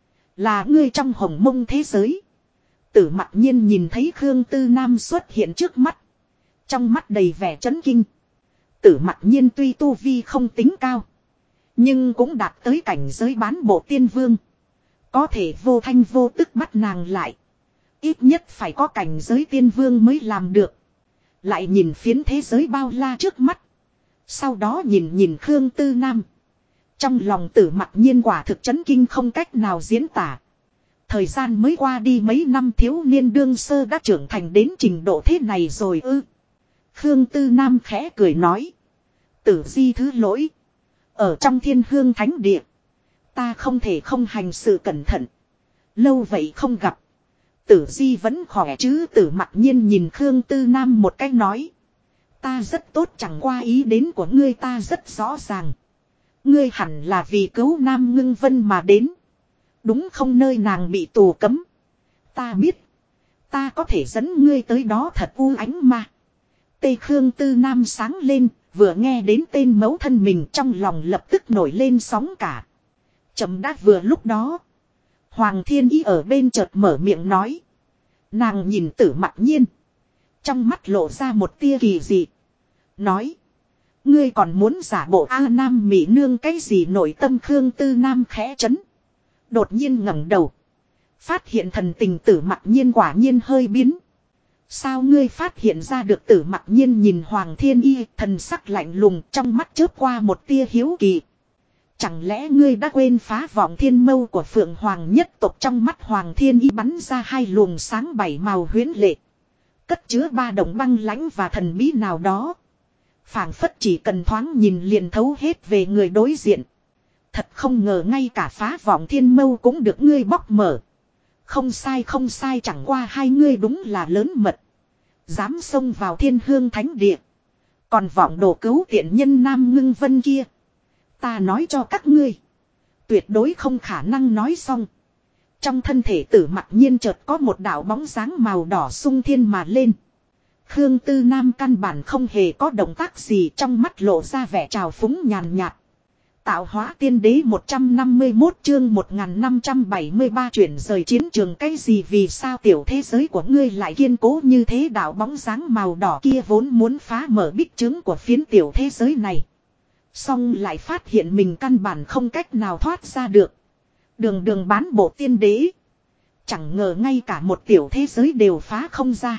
là ngươi trong hồng mông thế giới? Tử Mặc Nhiên nhìn thấy Khương Tư Nam xuất hiện trước mắt, trong mắt đầy vẻ chấn kinh. Tử Mặc Nhiên tuy tu vi không tính cao, nhưng cũng đạt tới cảnh giới bán bộ tiên vương. Có thể vô thanh vô tức bắt nàng lại, ít nhất phải có cảnh giới tiên vương mới làm được. Lại nhìn phiến thế giới bao la trước mắt, sau đó nhìn Khương Tư Nam. Trong lòng Tử Mặc Nhiên quả thực chấn kinh không cách nào diễn tả. Thời gian mới qua đi mấy năm, thiếu niên đương sơ đã trưởng thành đến trình độ thế này rồi ư? Khương Tư Nam khẽ cười nói. Tử Di thứ lỗi. Ở trong Thiên Hương Thánh Địa, ta không thể không hành sự cẩn thận. Lâu vậy không gặp, Tử Di vẫn khỏe chứ? Tử Mặc Nhiên nhìn Khương Tư Nam một cách nói. Ta rất tốt, chẳng qua ý đến của ngươi ta rất rõ ràng. Ngươi hẳn là vì cứu Nam Ngưng Vân mà đến, đúng không? Nơi nàng bị tù cấm, ta biết. Ta có thể dẫn ngươi tới đó thật u ánh mà. Tây Khương Tư Nam sáng lên, vừa nghe đến tên mẫu thân mình trong lòng lập tức nổi lên sóng cả. Chậm đã vừa lúc đó, Hoàng Thiên Ý ở bên chợt mở miệng nói. Nàng nhìn Tử Mặc Nhiên, trong mắt lộ ra một tia kỳ dị. Nói. Ngươi còn muốn giả bộ A Nam Mỹ nương cái gì? Nội tâm Khương Tư Nam khẽ chấn. Đột nhiên ngẩng đầu, phát hiện thần tình Tử Mặc Nhiên quả nhiên hơi biến. Sao ngươi phát hiện ra được? Tử Mặc Nhiên nhìn Hoàng Thiên Y, thần sắc lạnh lùng, trong mắt chớp qua một tia hiếu kỳ. Chẳng lẽ ngươi đã quên phá vọng thiên mâu của Phượng Hoàng nhất tộc? Trong mắt Hoàng Thiên Y bắn ra hai luồng sáng bảy màu huyễn lệ, cất chứa ba động băng lãnh và thần bí nào đó. Phảng phất chỉ cần thoáng nhìn liền thấu hết về người đối diện. Thật không ngờ ngay cả phá vọng thiên mâu cũng được ngươi bóc mở. Không sai không sai, chẳng qua hai ngươi đúng là lớn mật. Dám xông vào Thiên Hương Thánh Địa. Còn vọng đồ cứu tiện nhân Nam Ngưng Vân kia. Ta nói cho các ngươi. Tuyệt đối không khả năng nói xong. Trong thân thể Tử Mặc Nhiên chợt có một đạo bóng dáng màu đỏ xung thiên mà lên. Khương Tư Nam căn bản không hề có động tác gì, trong mắt lộ ra vẻ trào phúng nhàn nhạt. Tạo hóa tiên đế 151 chương 1573 chuyển rời chiến trường, cái gì vì sao tiểu thế giới của ngươi lại kiên cố như thế? Đạo bóng dáng màu đỏ kia vốn muốn phá mở bích trướng của phiến tiểu thế giới này. Xong lại phát hiện mình căn bản không cách nào thoát ra được. Đường đường bán bộ tiên đế. Chẳng ngờ ngay cả một tiểu thế giới đều phá không ra.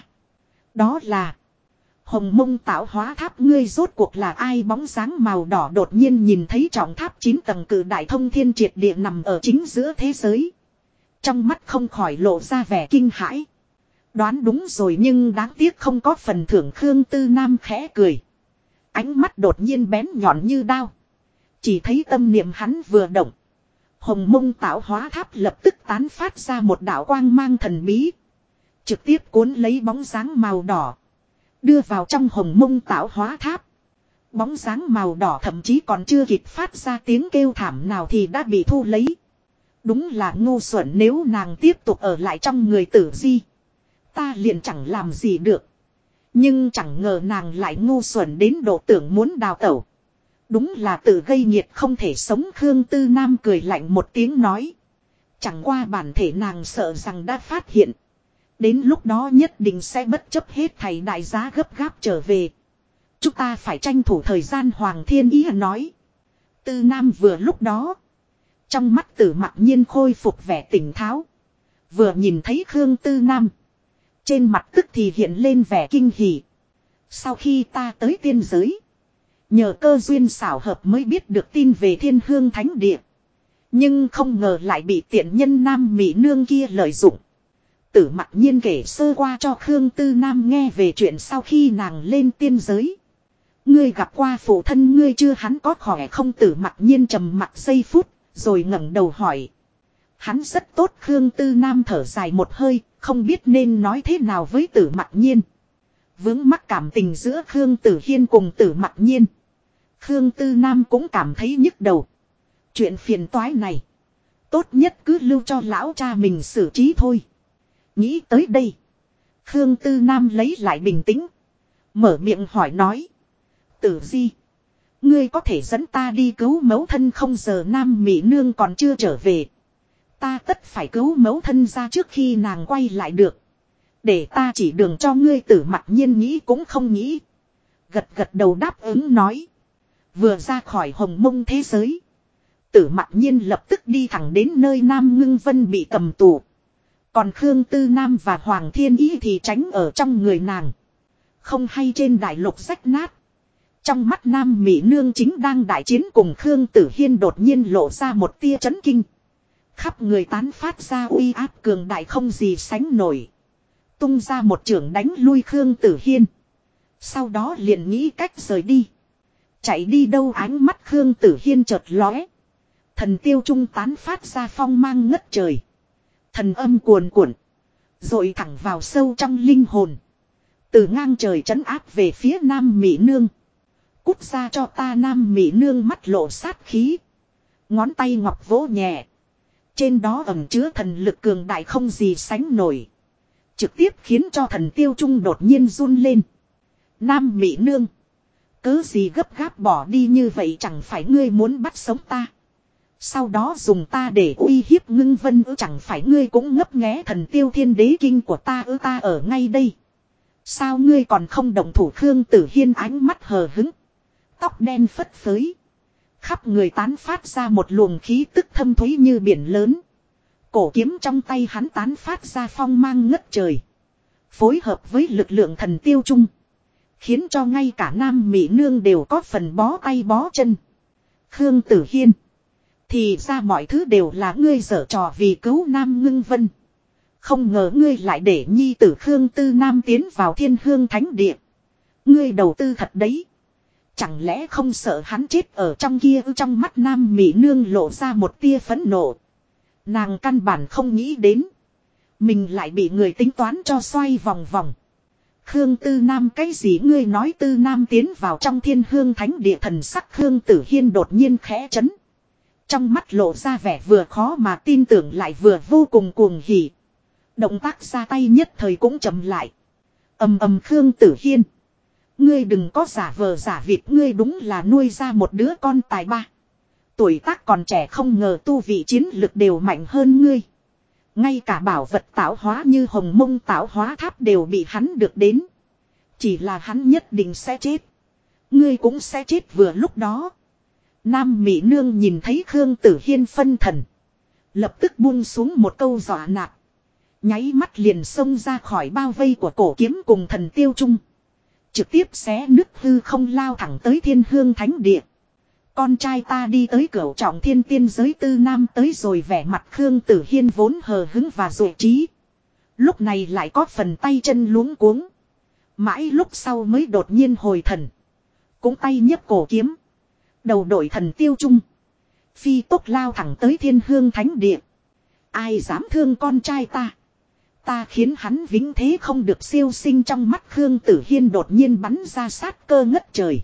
Đó là Hồng Mông tạo hóa tháp, ngươi rốt cuộc là ai? Bóng dáng màu đỏ đột nhiên nhìn thấy trọng tháp 9 tầng cử đại thông thiên triệt địa nằm ở chính giữa thế giới. Trong mắt không khỏi lộ ra vẻ kinh hãi. Đoán đúng rồi, nhưng đáng tiếc không có phần thưởng. Khương Tư Nam khẽ cười. Ánh mắt đột nhiên bén nhọn như đao. Chỉ thấy tâm niệm hắn vừa động, Hồng Mông tạo hóa tháp lập tức tán phát ra một đạo quang mang thần bí. Trực tiếp cuốn lấy bóng dáng màu đỏ, đưa vào trong Hồng Mông tạo hóa tháp. Bóng dáng màu đỏ thậm chí còn chưa kịp phát ra tiếng kêu thảm nào thì đã bị thu lấy. Đúng là ngu xuẩn, nếu nàng tiếp tục ở lại trong người Tử Di, ta liền chẳng làm gì được. Nhưng chẳng ngờ nàng lại ngu xuẩn đến độ tưởng muốn đào tẩu. Đúng là tự gây nghiệt không thể sống. Khương Tư Nam cười lạnh một tiếng nói. Chẳng qua bản thể nàng sợ rằng đã phát hiện. Đến lúc đó nhất định sẽ bất chấp hết thảy đại giá gấp gáp trở về. Chúng ta phải tranh thủ thời gian. Hoàng Thiên Ý nói. Tư Nam vừa lúc đó, trong mắt Tử Mặc Nhiên khôi phục vẻ tỉnh tháo. Vừa nhìn thấy Khương Tư Nam, trên mặt tức thì hiện lên vẻ kinh hỉ. Sau khi ta tới tiên giới, nhờ cơ duyên xảo hợp mới biết được tin về Thiên Hương Thánh Địa. Nhưng không ngờ lại bị tiện nhân Nam Mỹ Nương kia lợi dụng. Tử Mặc Nhiên kể sơ qua cho Khương Tư Nam nghe về chuyện sau khi nàng lên tiên giới. Ngươi gặp qua phụ thân ngươi chưa? Hắn có khỏe không? Tử Mặc Nhiên trầm mặc giây phút, rồi ngẩng đầu hỏi. Hắn rất tốt. Khương Tư Nam thở dài một hơi, không biết nên nói thế nào với Tử Mặc Nhiên. Vướng mắc cảm tình giữa Khương Tử Hiên cùng Tử Mặc Nhiên, Khương Tư Nam cũng cảm thấy nhức đầu. Chuyện phiền toái này, tốt nhất cứ lưu cho lão cha mình xử trí thôi. Nghĩ tới đây, Khương Tư Nam lấy lại bình tĩnh, mở miệng hỏi nói. Tử Di, ngươi có thể dẫn ta đi cứu mẫu thân không? Giờ Nam Mỹ Nương còn chưa trở về, ta tất phải cứu mẫu thân ra trước khi nàng quay lại được. Để ta chỉ đường cho ngươi. Tử Mặc Nhiên nghĩ cũng không nghĩ, gật gật đầu đáp ứng nói. Vừa ra khỏi Hồng Mông thế giới, Tử Mặc Nhiên lập tức đi thẳng đến nơi Nam Ngưng Vân bị cầm tù. Còn Khương Tư Nam và Hoàng Thiên Ý thì tránh ở trong người nàng. Không hay trên đại lục rách nát, trong mắt Nam Mỹ Nương chính đang đại chiến cùng Khương Tử Hiên đột nhiên lộ ra một tia chấn kinh. Khắp người tán phát ra uy áp cường đại không gì sánh nổi. Tung ra một chưởng đánh lui Khương Tử Hiên. Sau đó liền nghĩ cách rời đi. Chạy đi đâu? Ánh mắt Khương Tử Hiên chợt lóe. Thần tiêu trung tán phát ra phong mang ngất trời. Thần âm cuồn cuộn, rồi thẳng vào sâu trong linh hồn. Từ ngang trời trấn áp về phía Nam Mỹ Nương. Cút ra cho ta! Nam Mỹ Nương mắt lộ sát khí, ngón tay ngọc vỗ nhẹ. Trên đó ẩn chứa thần lực cường đại không gì sánh nổi, trực tiếp khiến cho thần tiêu trung đột nhiên run lên. Nam Mỹ Nương, cớ gì gấp gáp bỏ đi như vậy? Chẳng phải ngươi muốn bắt sống ta, sau đó dùng ta để uy hiếp Ngưng Vân ư? Chẳng phải ngươi cũng ngấp nghé thần tiêu thiên đế kinh của ta ư? Ta ở ngay đây, sao ngươi còn không động thủ? Khương Tử Hiên ánh mắt hờ hững, tóc đen phất phới, khắp người tán phát ra một luồng khí tức thâm thúy như biển lớn. Cổ kiếm trong tay hắn tán phát ra phong mang ngất trời, phối hợp với lực lượng thần tiêu trung, khiến cho ngay cả Nam Mỹ Nương đều có phần bó tay bó chân. Khương Tử Hiên, thì ra mọi thứ đều là ngươi giở trò vì cứu Nam Ngưng Vân. Không ngờ ngươi lại để nhi tử Khương Tư Nam tiến vào Thiên Hương Thánh Địa. Ngươi đầu tư thật đấy. Chẳng lẽ không sợ hắn chết ở trong kia ư? Trong mắt Nam Mỹ Nương lộ ra một tia phẫn nộ. Nàng căn bản không nghĩ đến, Mình lại bị người tính toán cho xoay vòng vòng. Khương Tư Nam cái gì ngươi nói Tư Nam tiến vào trong Thiên Hương Thánh Địa thần sắc Khương Tử Hiên đột nhiên khẽ chấn. Trong mắt lộ ra vẻ vừa khó mà tin tưởng lại vừa vô cùng cuồng hỉ. Động tác ra tay nhất thời cũng chậm lại. Ầm Khương Tử Hiên. Ngươi đừng có giả vờ giả vịt ngươi đúng là nuôi ra một đứa con tài ba. Tuổi tác còn trẻ không ngờ tu vị chiến lực đều mạnh hơn ngươi. Ngay cả bảo vật tạo hóa như hồng mông tạo hóa tháp đều bị hắn được đến. Chỉ là hắn nhất định sẽ chết. Ngươi cũng sẽ chết vừa lúc đó. Nam Mỹ Nương nhìn thấy Khương Tử Hiên phân thần. Lập tức buông xuống một câu dọa nạt. Nháy mắt liền xông ra khỏi bao vây của cổ kiếm cùng thần tiêu trung. Trực tiếp xé nứt hư không lao thẳng tới Thiên Hương Thánh Địa. Con trai ta đi tới cửu trọng thiên tiên giới Tư Nam tới rồi vẻ mặt Khương Tử Hiên vốn hờ hứng và dụ trí. Lúc này lại có phần tay chân luống cuống. Mãi lúc sau mới đột nhiên hồi thần. Cũng tay nhấc cổ kiếm. Đầu đội thần tiêu trung. Phi tốc lao thẳng tới Thiên Hương Thánh Địa. Ai dám thương con trai ta. Ta khiến hắn vĩnh thế không được siêu sinh trong mắt Khương Tử Hiên đột nhiên bắn ra sát cơ ngất trời.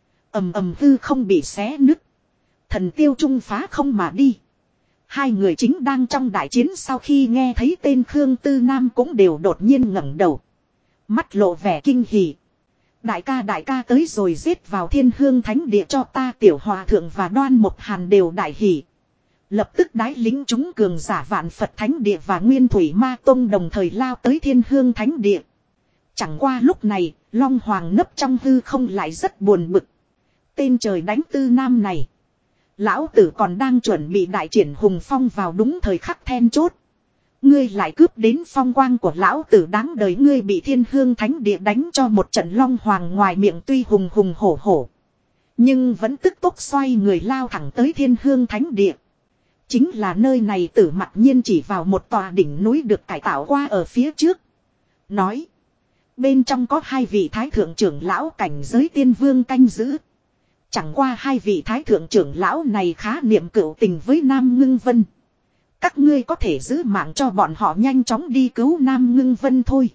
Ầm hư không bị xé nứt. Thần tiêu trung phá không mà đi. Hai người chính đang trong đại chiến sau khi nghe thấy tên Khương Tư Nam cũng đều đột nhiên ngẩng đầu. Mắt lộ vẻ kinh hỉ. Đại ca tới rồi giết vào Thiên Hương Thánh Địa cho ta Tiểu Hòa Thượng và Đoan Một Hàn đều đại hỉ. Lập tức đái lính chúng cường giả Vạn Phật Thánh Địa và Nguyên Thủy Ma Tông đồng thời lao tới Thiên Hương Thánh Địa. Chẳng qua lúc này, Long Hoàng nấp trong hư không lại rất buồn bực. Tên trời đánh Tư Nam này. Lão tử còn đang chuẩn bị đại triển hùng phong vào đúng thời khắc then chốt. Ngươi lại cướp đến phong quang của lão tử đáng đời ngươi bị Thiên Hương Thánh Địa đánh cho một trận Long Hoàng ngoài miệng tuy hùng hùng hổ hổ. Nhưng vẫn tức tốc xoay người lao thẳng tới Thiên Hương Thánh Địa. Chính là nơi này Tử Mặc Nhiên chỉ vào một tòa đỉnh núi được cải tạo qua ở phía trước. Nói. Bên trong có hai vị thái thượng trưởng lão cảnh giới tiên vương canh giữ. Chẳng qua hai vị thái thượng trưởng lão này khá niệm cửu tình với Nam Ngưng Vân. Các ngươi có thể giữ mạng cho bọn họ nhanh chóng đi cứu Nam Ngưng Vân thôi.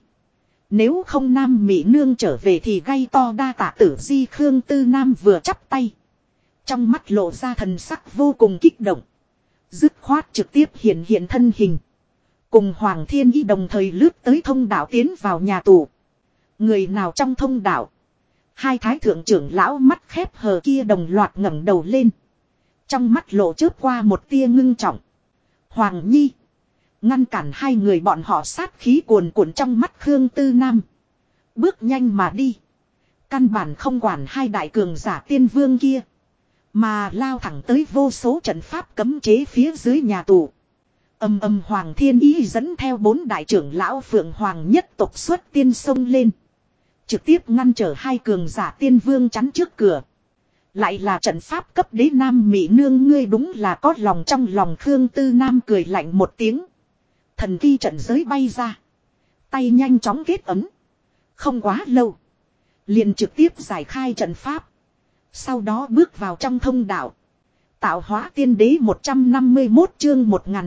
Nếu không Nam Mỹ Nương trở về thì gây to đa tạ tử di Khương Tư Nam vừa chắp tay. Trong mắt lộ ra thần sắc vô cùng kích động. Dứt khoát trực tiếp hiện thân hình. Cùng Hoàng Thiên Y đồng thời lướt tới thông đạo tiến vào nhà tù. Người nào trong thông đạo. Hai thái thượng trưởng lão mắt khép hờ kia đồng loạt ngẩng đầu lên. Trong mắt lộ chớp qua một tia ngưng trọng. Hoàng Nhi. Ngăn cản hai người bọn họ sát khí cuồn cuộn trong mắt Khương Tư Nam. Bước nhanh mà đi. Căn bản không quản hai đại cường giả tiên vương kia. Mà lao thẳng tới vô số trận pháp cấm chế phía dưới nhà tù. Ầm Hoàng Thiên Ý dẫn theo bốn đại trưởng lão Phượng Hoàng nhất tộc xuất tiên sông lên. Trực tiếp ngăn trở hai cường giả tiên vương chắn trước cửa. Lại là trận pháp cấp đế Nam Mỹ Nương ngươi đúng là có lòng trong lòng Khương Tư Nam cười lạnh một tiếng. Thần kỳ trận giới bay ra. Tay nhanh chóng kết ấm. Không quá lâu. Liền trực tiếp giải khai trận pháp. Sau đó bước vào trong thông đạo. Tạo hóa tiên đế 151 chương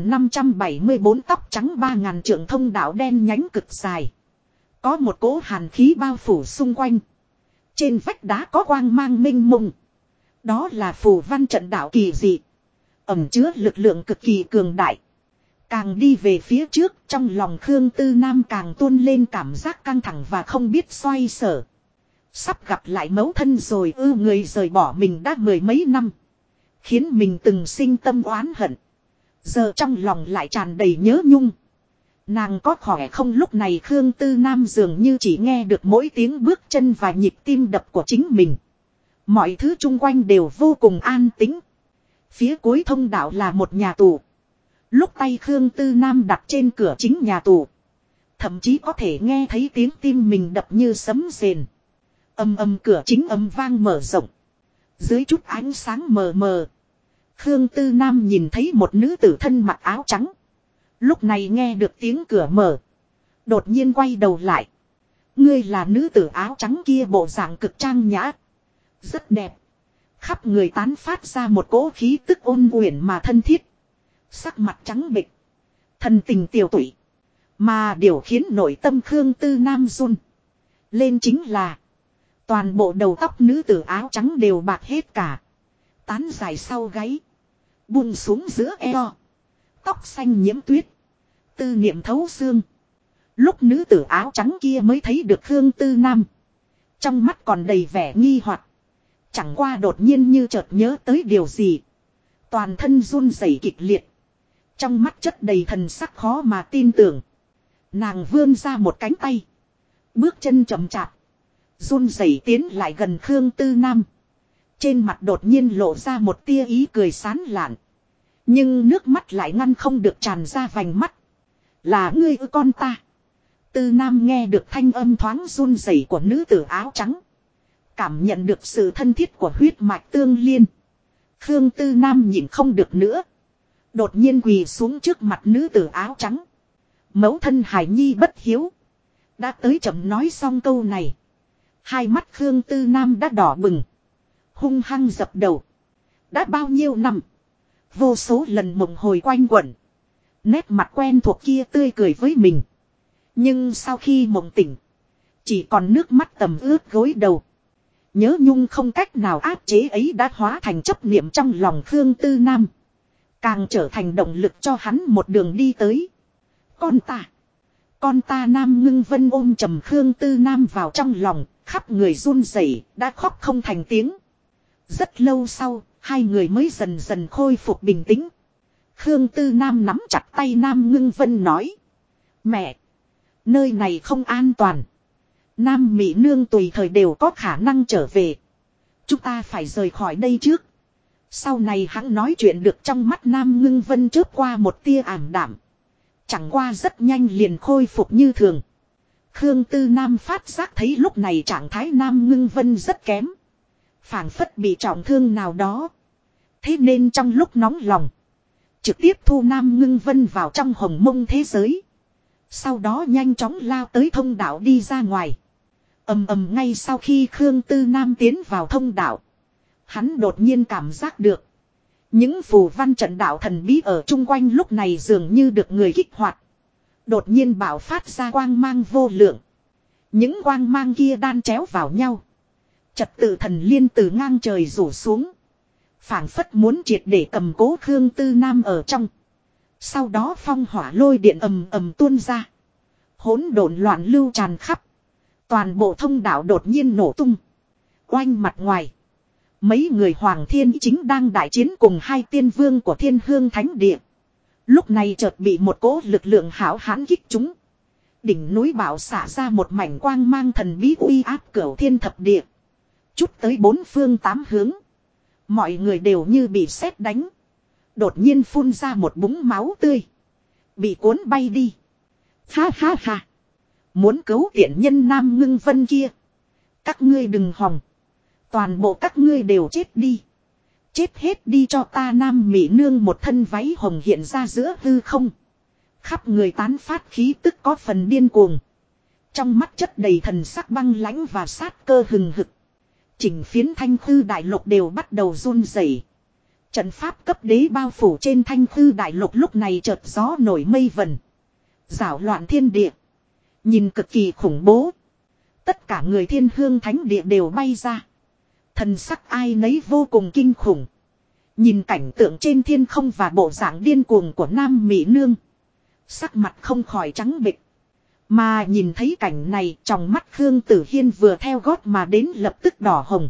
1574 tóc trắng 3000 trượng thông đạo đen nhánh cực dài. Có một cỗ hàn khí bao phủ xung quanh. Trên vách đá có quang mang minh mông. Đó là phù văn trận đạo kỳ dị. Ẩn chứa lực lượng cực kỳ cường đại. Càng đi về phía trước trong lòng Khương Tư Nam càng tuôn lên cảm giác căng thẳng và không biết xoay sở. Sắp gặp lại mẫu thân rồi người rời bỏ mình đã mười mấy năm. Khiến mình từng sinh tâm oán hận. Giờ trong lòng lại tràn đầy nhớ nhung. Nàng có khỏe không lúc này Khương Tư Nam dường như chỉ nghe được mỗi tiếng bước chân và nhịp tim đập của chính mình. Mọi thứ chung quanh đều vô cùng an tĩnh. Phía cuối thông đạo là một nhà tù. Lúc tay Khương Tư Nam đặt trên cửa chính nhà tù. Thậm chí có thể nghe thấy tiếng tim mình đập như sấm rền. Cửa chính âm vang mở rộng. Dưới chút ánh sáng mờ mờ. Khương Tư Nam nhìn thấy một nữ tử thân mặc áo trắng. Lúc này nghe được tiếng cửa mở. Đột nhiên quay đầu lại. Ngươi là nữ tử áo trắng kia bộ dạng cực trang nhã. Rất đẹp. Khắp người tán phát ra một cỗ khí tức ôn uyển mà thân thiết. Sắc mặt trắng bệch. Thần tình tiều tụy. Mà điều khiến nội tâm Khương Tư Nam run lên chính là toàn bộ đầu tóc nữ tử áo trắng đều bạc hết cả. Tán dài sau gáy, buông xuống giữa eo. Tóc xanh nhiễm tuyết, tư niệm thấu xương. Lúc nữ tử áo trắng kia mới thấy được Khương Tư Nam, trong mắt còn đầy vẻ nghi hoặc. Chẳng qua đột nhiên như chợt nhớ tới điều gì, toàn thân run rẩy kịch liệt, trong mắt chất đầy thần sắc khó mà tin tưởng. Nàng vươn ra một cánh tay, bước chân chậm chạp, run rẩy tiến lại gần Khương Tư Nam. Trên mặt đột nhiên lộ ra một tia ý cười sán lạn, nhưng nước mắt lại ngăn không được tràn ra vành mắt. Là ngươi ư con ta? Tư Nam nghe được thanh âm thoáng run rẩy của nữ tử áo trắng, cảm nhận được sự thân thiết của huyết mạch tương liên. Khương Tư Nam nhịn không được nữa, đột nhiên quỳ xuống trước mặt nữ tử áo trắng. Mẫu thân Hải Nhi bất hiếu. Đã tới chậm nói xong câu này, hai mắt Khương Tư Nam đã đỏ bừng, hung hăng dập đầu. Đã bao nhiêu năm, vô số lần mộng hồi quanh quẩn, nét mặt quen thuộc kia tươi cười với mình. Nhưng sau khi mộng tỉnh, chỉ còn nước mắt tầm ướt gối đầu. Nhớ nhung không cách nào áp chế ấy đã hóa thành chấp niệm trong lòng Khương Tư Nam, càng trở thành động lực cho hắn một đường đi tới. Con ta Nam Ngưng Vân ôm trầm Khương Tư Nam vào trong lòng, khắp người run rẩy, đã khóc không thành tiếng. Rất lâu sau, hai người mới dần dần khôi phục bình tĩnh. Khương Tư Nam nắm chặt tay Nam Ngưng Vân nói: Mẹ, nơi này không an toàn. Nam Mỹ Nương tùy thời đều có khả năng trở về. Chúng ta phải rời khỏi đây trước. Sau này hắn nói chuyện được, trong mắt Nam Ngưng Vân chớp qua một tia ảm đạm. Chẳng qua rất nhanh liền khôi phục như thường. Khương Tư Nam phát giác thấy lúc này trạng thái Nam Ngưng Vân rất kém, phảng phất bị trọng thương nào đó. Thế nên trong lúc nóng lòng, trực tiếp thu Nam Ngưng Vân vào trong hồng mông thế giới. Sau đó nhanh chóng lao tới thông đạo đi ra ngoài. Ầm ầm, ngay sau khi Khương Tư Nam tiến vào thông đạo, hắn đột nhiên cảm giác được những phù văn trận đạo thần bí ở chung quanh lúc này dường như được người kích hoạt, đột nhiên bạo phát ra quang mang vô lượng. Những quang mang kia đan chéo vào nhau, trật tự thần liên từ ngang trời rủ xuống, phảng phất muốn triệt để cầm cố Khương Tư Nam ở trong. Sau đó phong hỏa lôi điện ầm ầm tuôn ra, hỗn độn loạn lưu tràn khắp. Toàn bộ thông đạo đột nhiên nổ tung. Oanh, mặt ngoài, mấy người Hoàng Thiên Chính đang đại chiến cùng hai tiên vương của Thiên Hương Thánh Địa. Lúc này chợt bị một cỗ lực lượng hão hãn kích chúng. Đỉnh núi bạo xả ra một mảnh quang mang thần bí uy áp cửu thiên thập địa, chút tới bốn phương tám hướng. Mọi người đều như bị sét đánh, đột nhiên phun ra một búng máu tươi, bị cuốn bay đi. Ha ha ha, muốn cứu tiện nhân Nam Ngưng Vân kia, các ngươi đừng hòng, toàn bộ các ngươi đều chết đi. Chết hết đi cho ta. Nam Mỹ Nương một thân váy hồng hiện ra giữa hư không, khắp người tán phát khí tức có phần điên cuồng, trong mắt chất đầy thần sắc băng lãnh và sát cơ hừng hực. Chỉnh phiến Thanh Khư đại lục đều bắt đầu run rẩy. Trận pháp cấp đế bao phủ trên Thanh Khư đại lục lúc này chợt gió nổi mây vần, rảo loạn thiên địa, nhìn cực kỳ khủng bố. Tất cả người Thiên Hương Thánh Địa đều bay ra, thần sắc ai nấy vô cùng kinh khủng. Nhìn cảnh tượng trên thiên không và bộ dạng điên cuồng của Nam Mỹ Nương, sắc mặt không khỏi trắng bệch. Mà nhìn thấy cảnh này, trong mắt Khương Tử Hiên vừa theo gót mà đến lập tức đỏ hồng.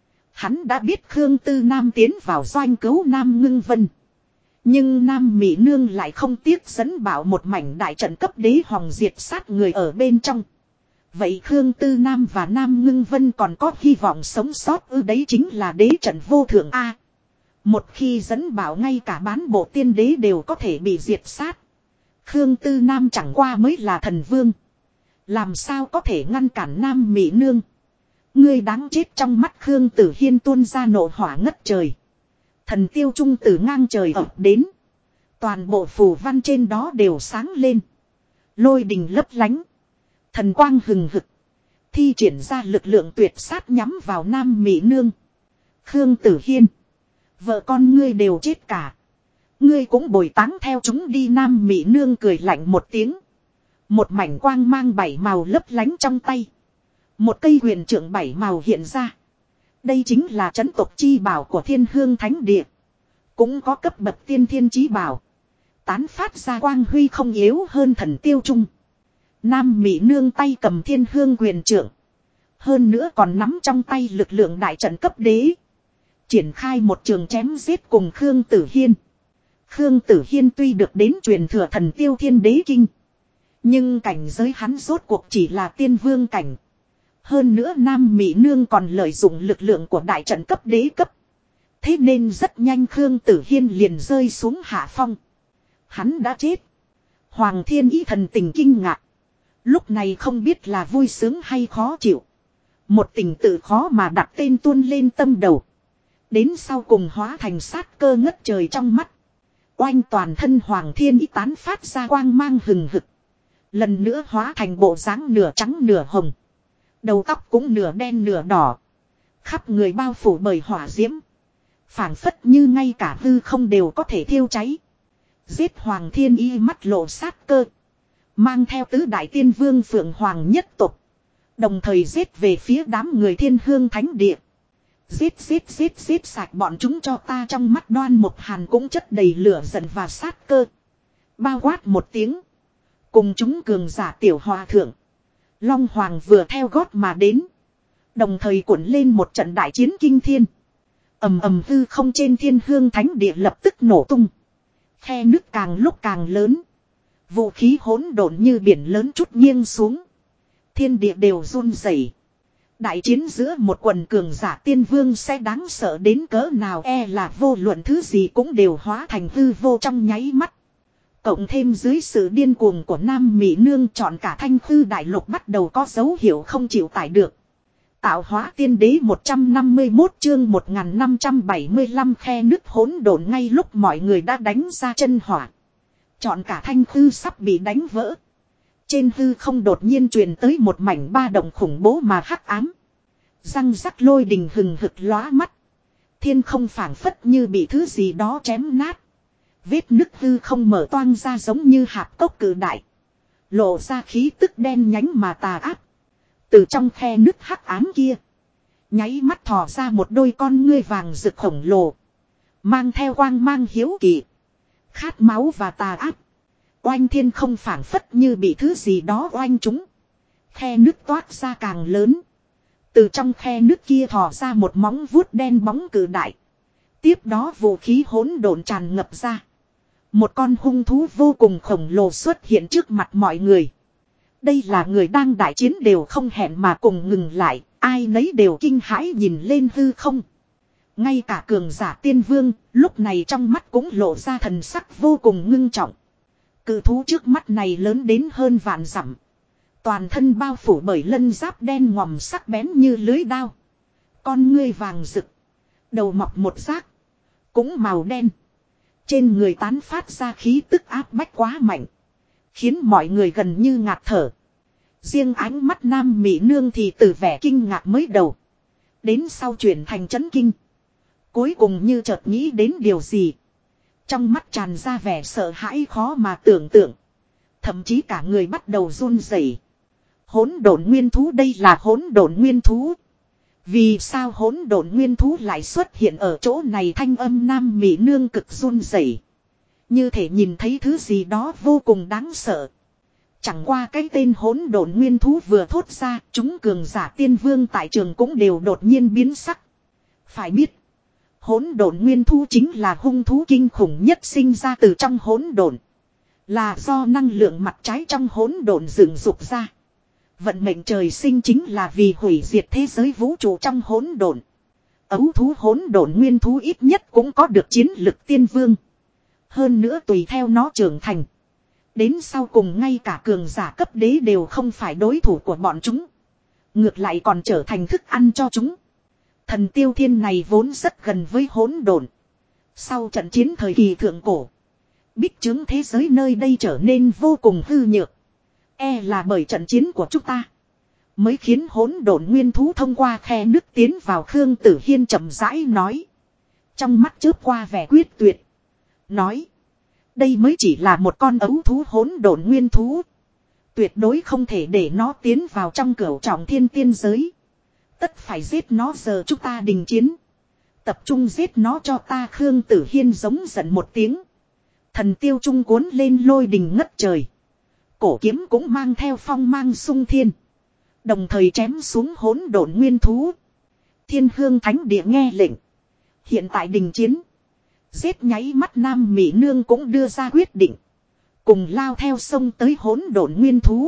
Hắn đã biết Khương Tư Nam tiến vào doanh cứu Nam Ngưng Vân, nhưng Nam Mỹ Nương lại không tiếc dẫn bảo một mảnh đại trận cấp đế hoàng diệt sát người ở bên trong. Vậy Khương Tư Nam và Nam Ngưng Vân còn có hy vọng sống sót ư? Đấy chính là đế trận vô thượng A. Một khi dẫn bảo ngay cả bán bộ tiên đế đều có thể bị diệt sát. Khương Tư Nam chẳng qua mới là thần vương, làm sao có thể ngăn cản Nam Mỹ Nương? Ngươi đáng chết. Trong mắt Khương Tử Hiên tuôn ra nộ hỏa ngất trời. Thần tiêu trung từ ngang trời ập đến, toàn bộ phù văn trên đó đều sáng lên, lôi đình lấp lánh, thần quang hừng hực, thi triển ra lực lượng tuyệt sát nhắm vào Nam Mỹ Nương. Khương Tử Hiên, vợ con ngươi đều chết cả, ngươi cũng bồi táng theo chúng đi. Nam Mỹ Nương cười lạnh một tiếng, Một mảnh quang mang bảy màu lấp lánh trong tay. Một cây huyền trượng bảy màu hiện ra. Đây chính là trấn tộc chi bảo của Thiên Hương Thánh Địa. Cũng có cấp bậc tiên thiên chí bảo. Tán phát ra quang huy không yếu hơn Thần Tiêu Trung. Nam Mỹ nương tay cầm Thiên Hương huyền trượng. Hơn nữa còn nắm trong tay lực lượng đại trận cấp đế. Triển khai một trường chém giết cùng Khương Tử Hiên. Khương Tử Hiên tuy được đến truyền thừa Thần Tiêu Thiên Đế Kinh. Nhưng cảnh giới hắn rốt cuộc chỉ là tiên vương cảnh. Hơn nữa Nam Mỹ Nương còn lợi dụng lực lượng của đại trận cấp đế cấp. Thế nên rất nhanh Khương Tử Hiên liền rơi xuống hạ phong. Hắn đã chết. Hoàng Thiên Ý thần tình kinh ngạc. Lúc này không biết là vui sướng hay khó chịu. Một tình tự khó mà đặt tên tuôn lên tâm đầu. Đến sau cùng hóa thành sát cơ ngất trời trong mắt. Oanh toàn thân Hoàng Thiên Ý tán phát ra quang mang hừng hực. Lần nữa hóa thành bộ dáng nửa trắng nửa hồng. Đầu tóc cũng nửa đen nửa đỏ. Khắp người bao phủ bởi hỏa diễm. Phảng phất như ngay cả hư không đều có thể thiêu cháy. Giết Hoàng Thiên Y mắt lộ sát cơ. Mang theo tứ đại tiên vương Phượng Hoàng nhất tộc. Đồng thời giết về phía đám người Thiên Hương Thánh Địa. Giết sạch bọn chúng cho ta. Trong mắt Đoan Mục Hàn cũng chất đầy lửa giận và sát cơ. Bao quát một tiếng. Cùng chúng cường giả tiểu hòa thượng. Long Hoàng vừa theo gót mà đến. Đồng thời cuộn lên một trận đại chiến kinh thiên. Ầm ầm hư không trên Thiên Hương Thánh Địa lập tức nổ tung. Khe nước càng lúc càng lớn. Vũ khí hỗn độn như biển lớn chút nghiêng xuống. Thiên địa đều run rẩy. Đại chiến giữa một quần cường giả tiên vương sẽ đáng sợ đến cỡ nào, là vô luận thứ gì cũng đều hóa thành hư vô trong nháy mắt. Cộng thêm dưới sự điên cuồng của Nam Mỹ Nương, chọn cả Thanh Khư đại lục bắt đầu có dấu hiệu không chịu tải được. Tạo hóa tiên đế 151 chương 1575 khe nứt hỗn độn. Ngay lúc mọi người đã đánh ra chân hỏa. Chọn cả Thanh Khư sắp bị đánh vỡ. Trên hư không đột nhiên truyền tới một mảnh ba động khủng bố mà hắc ám. Răng rắc lôi đình hừng hực lóa mắt. Thiên không phảng phất như bị thứ gì đó chém nát. Vết nứt hư không mở toang ra giống như hạp cốc cự đại. Lộ ra khí tức đen nhánh mà tà ác. Từ trong khe nứt hắc ám kia. Nháy mắt thò ra một đôi con ngươi vàng rực khổng lồ. Mang theo quang mang hiếu kỳ. Khát máu và tà ác. Oanh thiên không phảng phất như bị thứ gì đó oanh chúng. Khe nứt toát ra càng lớn. Từ trong khe nứt kia thò ra một móng vuốt đen bóng cự đại. Tiếp đó vũ khí hỗn độn tràn ngập ra. Một con hung thú vô cùng khổng lồ xuất hiện trước mặt mọi người. Đây là người đang đại chiến đều không hẹn mà cùng ngừng lại. Ai nấy đều kinh hãi nhìn lên hư không. Ngay cả cường giả tiên vương lúc này trong mắt cũng lộ ra thần sắc vô cùng ngưng trọng. Cự thú trước mắt này lớn đến hơn vạn dặm. Toàn thân bao phủ bởi lân giáp đen ngòm sắc bén như lưới đao. Con ngươi vàng rực. Đầu mọc một giác. Cũng màu đen. Trên người tán phát ra khí tức áp bách quá mạnh. Khiến mọi người gần như ngạt thở. Riêng ánh mắt Nam Mỹ Nương thì từ vẻ kinh ngạc mới đầu. Đến sau chuyển thành chấn kinh. Cuối cùng như chợt nghĩ đến điều gì. Trong mắt tràn ra vẻ sợ hãi khó mà tưởng tượng. Thậm chí cả người bắt đầu run rẩy. Hỗn độn nguyên thú, đây là hỗn độn nguyên thú. Vì sao hỗn độn nguyên thú lại xuất hiện ở chỗ này? Thanh âm Nam Mỹ Nương cực run rẩy. Như thể nhìn thấy thứ gì đó vô cùng đáng sợ. Chẳng qua cái tên hỗn độn nguyên thú vừa thốt ra, chúng cường giả tiên vương tại trường cũng đều đột nhiên biến sắc. Phải biết, hỗn độn nguyên thú chính là hung thú kinh khủng nhất sinh ra từ trong hỗn độn. Là do năng lượng mặt trái trong hỗn độn dựng dục ra. Vận mệnh trời sinh chính là vì hủy diệt thế giới vũ trụ trong hỗn độn. Ấu thú hỗn độn nguyên thú ít nhất cũng có được chiến lực tiên vương. Hơn nữa tùy theo nó trưởng thành. Đến sau cùng ngay cả cường giả cấp đế đều không phải đối thủ của bọn chúng. Ngược lại còn trở thành thức ăn cho chúng. Thần Tiêu Thiên này vốn rất gần với hỗn độn. Sau trận chiến thời kỳ thượng cổ, bích chứng thế giới nơi đây trở nên vô cùng hư nhược. Là bởi trận chiến của chúng ta mới khiến hỗn độn nguyên thú thông qua khe nước tiến vào. Khương Tử Hiên chậm rãi nói. Trong mắt chớp qua vẻ quyết tuyệt. Nói. Đây mới chỉ là một con ấu thú hỗn độn nguyên thú. Tuyệt đối không thể để nó tiến vào trong cửu trọng thiên tiên giới. Tất phải giết nó, giờ chúng ta đình chiến. Tập trung giết nó cho ta. Khương Tử Hiên giống giận một tiếng. Thần tiêu trung cuốn lên lôi đình ngất trời. Cổ kiếm cũng mang theo phong mang sung thiên. Đồng thời chém xuống hỗn độn nguyên thú. Thiên Hương Thánh Địa nghe lệnh. Hiện tại đình chiến. Giết nháy mắt Nam Mỹ Nương cũng đưa ra quyết định. Cùng lao theo sông tới hỗn độn nguyên thú.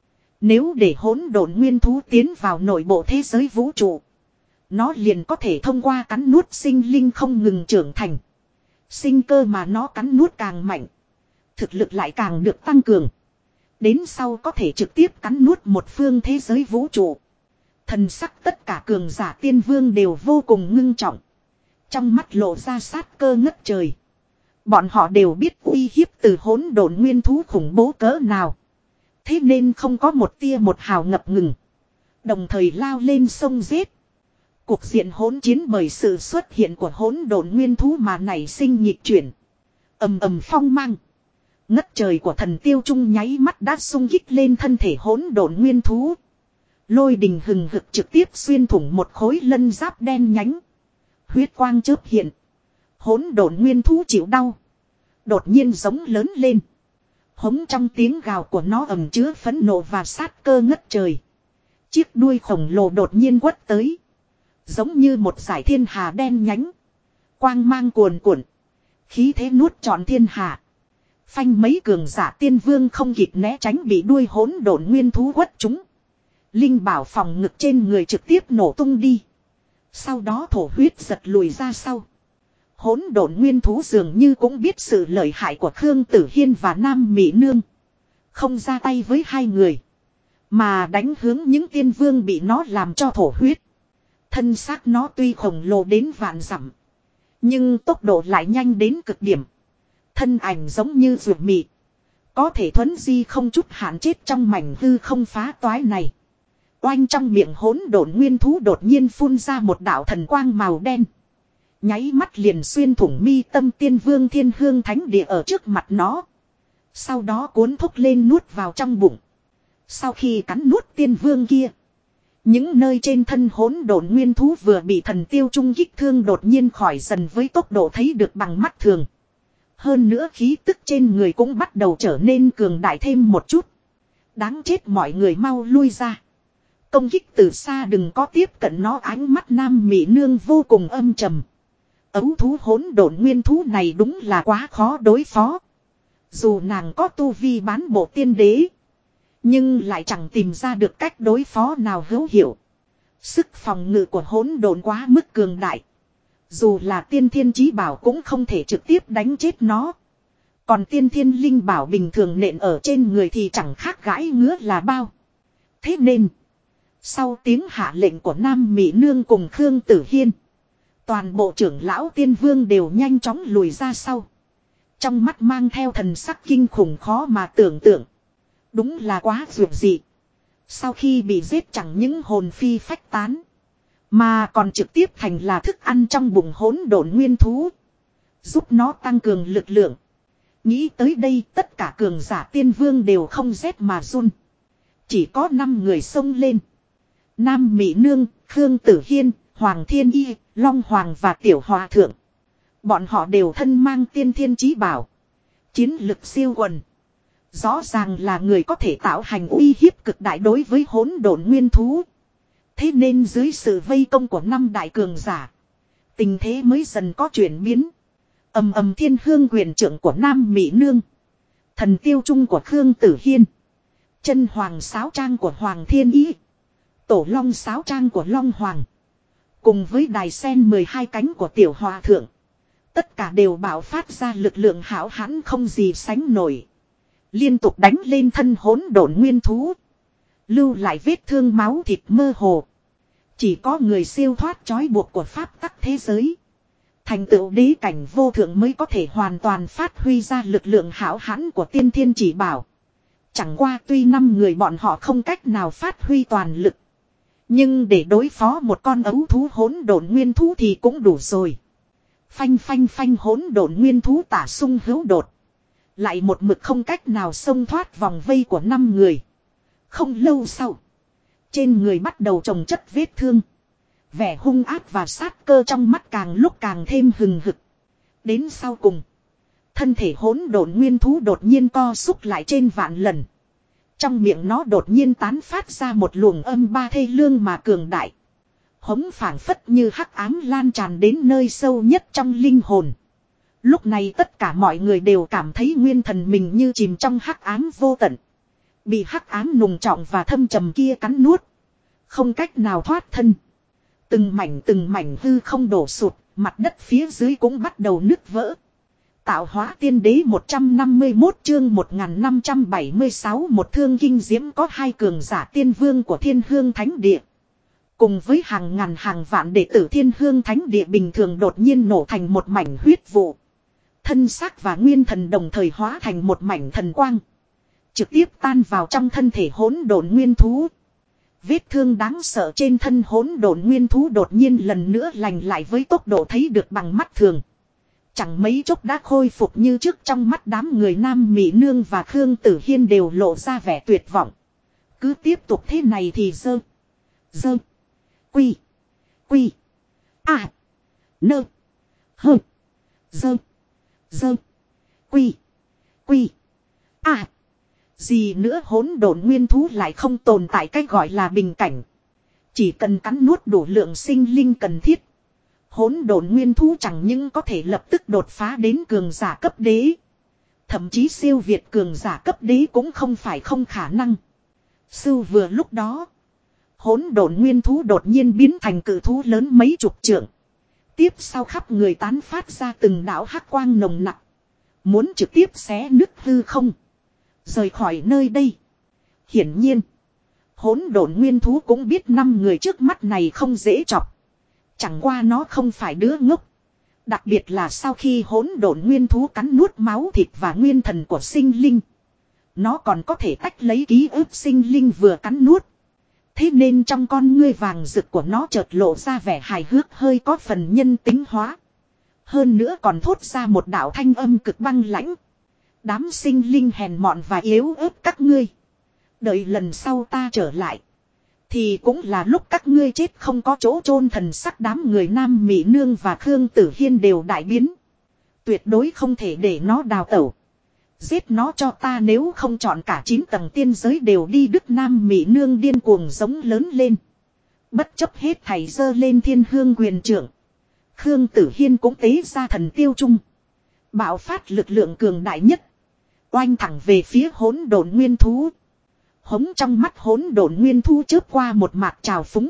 Nếu để hỗn độn nguyên thú tiến vào nội bộ thế giới vũ trụ. Nó liền có thể thông qua cắn nuốt sinh linh không ngừng trưởng thành. Sinh cơ mà nó cắn nuốt càng mạnh. Thực lực lại càng được tăng cường. Đến sau có thể trực tiếp cắn nuốt một phương thế giới vũ trụ. Thần sắc tất cả cường giả tiên vương đều vô cùng ngưng trọng. Trong mắt lộ ra sát cơ ngất trời. Bọn họ đều biết uy hiếp từ hỗn độn nguyên thú khủng bố cỡ nào. Thế nên không có một tia một hào ngập ngừng. Đồng thời lao lên sông giết. Cuộc diện hỗn chiến bởi sự xuất hiện của hỗn độn nguyên thú mà nảy sinh nhịp chuyển. Ầm ầm phong mang. Ngất trời của thần tiêu trung nháy mắt đã xung kích lên thân thể hỗn độn nguyên thú. Lôi đình hừng hực trực tiếp xuyên thủng một khối lân giáp đen nhánh. Huyết quang chớp hiện. Hỗn độn nguyên thú chịu đau. Đột nhiên giống lớn lên. Hống trong tiếng gào của nó ầm chứa phẫn nộ và sát cơ ngất trời. Chiếc đuôi khổng lồ đột nhiên quất tới. Giống như một dải thiên hà đen nhánh. Quang mang cuồn cuộn. Khí thế nuốt trọn thiên hà. Phanh mấy cường giả tiên vương không kịp né tránh bị đuôi hỗn độn nguyên thú quất chúng. Linh bảo phòng ngực trên người trực tiếp nổ tung đi. Sau đó thổ huyết giật lùi ra sau. Hỗn độn nguyên thú dường như cũng biết sự lợi hại của Khương Tử Hiên và Nam Mỹ Nương. Không ra tay với hai người. Mà đánh hướng những tiên vương bị nó làm cho thổ huyết. Thân xác nó tuy khổng lồ đến vạn dặm. Nhưng tốc độ lại nhanh đến cực điểm. Thân ảnh giống như ruột mị. Có thể thuấn di không chút hạn chết trong mảnh hư không phá toái này. Oanh trong miệng hỗn độn nguyên thú đột nhiên phun ra một đạo thần quang màu đen. Nháy mắt liền xuyên thủng mi tâm tiên vương Thiên Hương Thánh Địa ở trước mặt nó. Sau đó cuốn thúc lên nuốt vào trong bụng. Sau khi cắn nuốt tiên vương kia. Những nơi trên thân hỗn độn nguyên thú vừa bị thần tiêu trung kích thương đột nhiên khỏi dần với tốc độ thấy được bằng mắt thường. Hơn nữa khí tức trên người cũng bắt đầu trở nên cường đại thêm một chút. Đáng chết, mọi người mau lui ra. Công kích từ xa, đừng có tiếp cận nó. Ánh mắt Nam Mỹ Nương vô cùng âm trầm. Ấu thú hỗn độn nguyên thú này đúng là quá khó đối phó. Dù nàng có tu vi bán bộ tiên đế. Nhưng lại chẳng tìm ra được cách đối phó nào hữu hiệu. Sức phòng ngự của hỗn độn quá mức cường đại. Dù là tiên thiên chí bảo cũng không thể trực tiếp đánh chết nó. Còn tiên thiên linh bảo bình thường nện ở trên người thì chẳng khác gãi ngứa là bao. Thế nên, sau tiếng hạ lệnh của Nam Mỹ Nương cùng Khương Tử Hiên, toàn bộ trưởng lão tiên vương đều nhanh chóng lùi ra sau. Trong mắt mang theo thần sắc kinh khủng khó mà tưởng tượng. Đúng là quá duyệt dị. Sau khi bị giết chẳng những hồn phi phách tán, mà còn trực tiếp thành là thức ăn trong bụng hỗn độn nguyên thú. Giúp nó tăng cường lực lượng. Nghĩ tới đây tất cả cường giả tiên vương đều không rét mà run. Chỉ có 5 người xông lên. Nam Mỹ Nương, Khương Tử Hiên, Hoàng Thiên Y, Long Hoàng và Tiểu Hòa Thượng. Bọn họ đều thân mang tiên thiên chí bảo. Chiến lực siêu quần. Rõ ràng là người có thể tạo hành uy hiếp cực đại đối với hỗn độn nguyên thú. Thế nên dưới sự vây công của 5 đại cường giả, tình thế mới dần có chuyển biến. Ầm ầm Thiên Hương quyền trưởng của Nam Mỹ Nương, thần tiêu trung của Khương Tử Hiên, chân hoàng sáo trang của Hoàng Thiên Ý, tổ long sáo trang của Long Hoàng, cùng với đài sen 12 cánh của Tiểu Hòa Thượng. Tất cả đều bạo phát ra lực lượng hão hãn không gì sánh nổi. Liên tục đánh lên thân hỗn độn nguyên thú. Lưu lại vết thương máu thịt mơ hồ. Chỉ có người siêu thoát trói buộc của pháp tắc thế giới, thành tựu đế cảnh vô thượng mới có thể hoàn toàn phát huy ra lực lượng hão hãn của tiên thiên chỉ bảo. Chẳng qua tuy 5 người bọn họ không cách nào phát huy toàn lực, nhưng để đối phó một con ấu thú hỗn độn nguyên thú thì cũng đủ rồi. Phanh phanh phanh hỗn độn nguyên thú tả sung hữu đột. Lại một mực không cách nào xông thoát vòng vây của 5 người. Không lâu sau. Trên người bắt đầu chồng chất vết thương. Vẻ hung ác và sát cơ trong mắt càng lúc càng thêm hừng hực. Đến sau cùng. Thân thể hỗn độn nguyên thú đột nhiên co xúc lại trên vạn lần. Trong miệng nó đột nhiên tán phát ra một luồng âm ba thê lương mà cường đại. Hống phảng phất như hắc ám lan tràn đến nơi sâu nhất trong linh hồn. Lúc này tất cả mọi người đều cảm thấy nguyên thần mình như chìm trong hắc ám vô tận. Bị hắc ám nùng trọng và thâm trầm kia cắn nuốt. Không cách nào thoát thân. Từng mảnh hư không đổ sụt, mặt đất phía dưới cũng bắt đầu nứt vỡ. Tạo hóa tiên đế 151 chương 1576 một thương kinh diễm có hai cường giả tiên vương của Thiên Hương Thánh Địa. Cùng với hàng ngàn hàng vạn đệ tử Thiên Hương Thánh Địa bình thường đột nhiên nổ thành một mảnh huyết vụ. Thân xác và nguyên thần đồng thời hóa thành một mảnh thần quang. Trực tiếp tan vào trong thân thể hỗn độn nguyên thú. Vết thương đáng sợ trên thân hỗn độn nguyên thú đột nhiên lần nữa lành lại với tốc độ thấy được bằng mắt thường. Chẳng mấy chốc đã khôi phục như trước, trong mắt đám người Nam Mỹ Nương và Khương Tử Hiên đều lộ ra vẻ tuyệt vọng. Cứ tiếp tục thế này thì quy gì nữa hỗn độn nguyên thú lại không tồn tại cái gọi là bình cảnh. Chỉ cần cắn nuốt đủ lượng sinh linh cần thiết. Hỗn độn nguyên thú chẳng những có thể lập tức đột phá đến cường giả cấp đế. Thậm chí siêu việt cường giả cấp đế cũng không phải không khả năng. Sưu vừa lúc đó. Hỗn độn nguyên thú đột nhiên biến thành cự thú lớn mấy chục trượng. Tiếp sau khắp người tán phát ra từng đạo hắc quang nồng nặc. Muốn trực tiếp xé nứt hư không. Rời khỏi nơi đây. Hiển nhiên. Hỗn độn nguyên thú cũng biết 5 người trước mắt này không dễ chọc. Chẳng qua nó không phải đứa ngốc. Đặc biệt là sau khi hỗn độn nguyên thú cắn nuốt máu thịt và nguyên thần của sinh linh. Nó còn có thể tách lấy ký ức sinh linh vừa cắn nuốt. Thế nên trong con ngươi vàng rực của nó chợt lộ ra vẻ hài hước hơi có phần nhân tính hóa. Hơn nữa còn thốt ra một đạo thanh âm cực băng lãnh. Đám sinh linh hèn mọn và yếu ớt các ngươi. Đợi lần sau ta trở lại. Thì cũng là lúc các ngươi chết không có chỗ chôn. Thần sắc đám người Nam Mỹ Nương và Khương Tử Hiên đều đại biến. Tuyệt đối không thể để nó đào tẩu. Giết nó cho ta, nếu không chọn cả 9 tầng tiên giới đều đi. Đức Nam Mỹ Nương điên cuồng giống lớn lên. Bất chấp hết thảy giơ lên thiên hương quyền trưởng. Khương Tử Hiên cũng tế ra thần tiêu trung. Bạo phát lực lượng cường đại nhất. Oanh thẳng về phía hỗn độn nguyên thú. Hống trong mắt hỗn độn nguyên thú chớp qua một mạc trào phúng.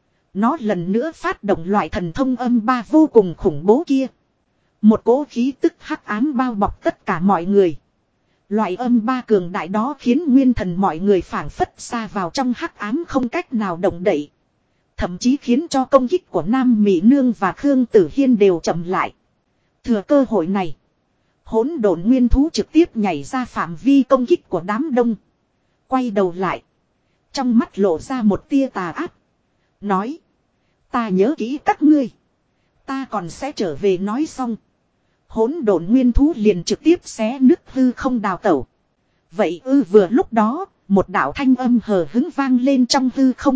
Nó lần nữa phát động loại thần thông âm ba vô cùng khủng bố kia. Một cỗ khí tức hắc ám bao bọc tất cả mọi người. Loại âm ba cường đại đó khiến nguyên thần mọi người phảng phất xa vào trong hắc ám không cách nào động đậy. Thậm chí khiến cho công kích của Nam Mỹ Nương và Khương Tử Hiên đều chậm lại. Thừa cơ hội này, hỗn độn nguyên thú trực tiếp nhảy ra phạm vi công kích của đám đông. Quay đầu lại, trong mắt lộ ra một tia tà ác. Nói, ta nhớ kỹ các ngươi. Ta còn sẽ trở về. Nói xong, hỗn độn nguyên thú liền trực tiếp xé nứt hư không đào tẩu. Vậy vừa lúc đó, một đạo thanh âm hờ hứng vang lên trong hư không.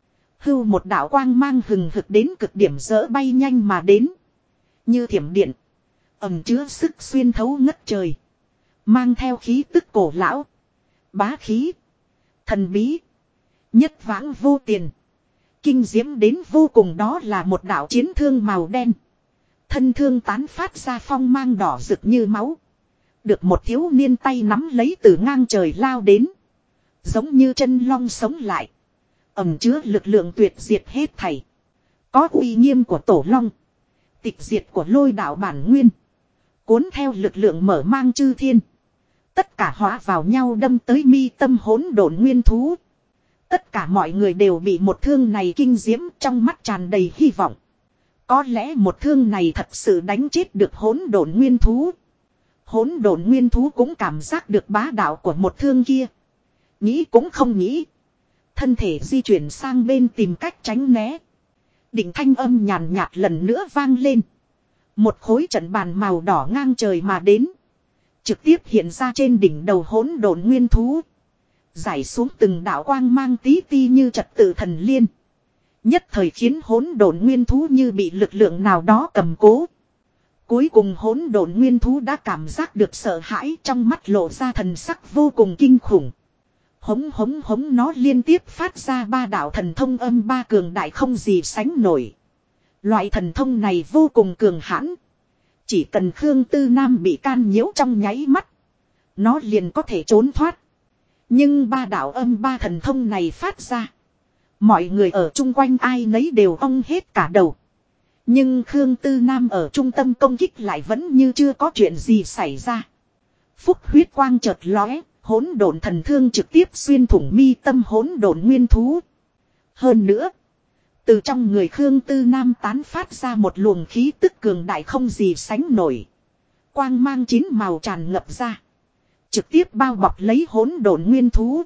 Hưu một đạo quang mang hừng hực đến cực điểm dỡ bay nhanh mà đến. Như thiểm điện. Ẩm chứa sức xuyên thấu ngất trời. Mang theo khí tức cổ lão. Bá khí. Thần bí. Nhất vãng vô tiền. Kinh diễm đến vô cùng, đó là một đạo chiến thương màu đen. Thân thương tán phát ra phong mang đỏ rực như máu. Được một thiếu niên tay nắm lấy từ ngang trời lao đến. Giống như chân long sống lại. Ẩm chứa lực lượng tuyệt diệt hết thảy. Có uy nghiêm của tổ long. Tịch diệt của lôi đạo bản nguyên. Cuốn theo lực lượng mở mang chư thiên. Tất cả hóa vào nhau đâm tới mi tâm hỗn độn nguyên thú. Tất cả mọi người đều bị một thương này kinh diễm, trong mắt tràn đầy hy vọng. Có lẽ một thương này thật sự đánh chết được hỗn độn nguyên thú. Hỗn độn nguyên thú cũng cảm giác được bá đạo của một thương kia. Nghĩ cũng không nghĩ. Thân thể di chuyển sang bên tìm cách tránh né. Định thanh âm nhàn nhạt lần nữa vang lên. Một khối trận bàn màu đỏ ngang trời mà đến. Trực tiếp hiện ra trên đỉnh đầu hỗn độn nguyên thú. Giải xuống từng đạo quang mang tí ti như trật tự thần liên. Nhất thời khiến hỗn độn nguyên thú như bị lực lượng nào đó cầm cố. Cuối cùng hỗn độn nguyên thú đã cảm giác được sợ hãi, trong mắt lộ ra thần sắc vô cùng kinh khủng. Hống hống hống, nó liên tiếp phát ra 3 đạo thần thông âm 3 cường đại không gì sánh nổi. Loại thần thông này vô cùng cường hãn. Chỉ cần Khương Tư Nam bị can nhiễu trong nháy mắt, nó liền có thể trốn thoát. Nhưng 3 đạo âm 3 thần thông này phát ra, mọi người ở chung quanh ai nấy đều ong hết cả đầu. Nhưng Khương Tư Nam ở trung tâm công kích lại vẫn như chưa có chuyện gì xảy ra. Phúc huyết quang chợt lóe, hỗn độn thần thương trực tiếp xuyên thủng mi tâm hỗn độn nguyên thú. Hơn nữa, từ trong người Khương Tư Nam tán phát ra một luồng khí tức cường đại không gì sánh nổi. Quang mang 9 màu tràn ngập ra, trực tiếp bao bọc lấy hỗn độn nguyên thú.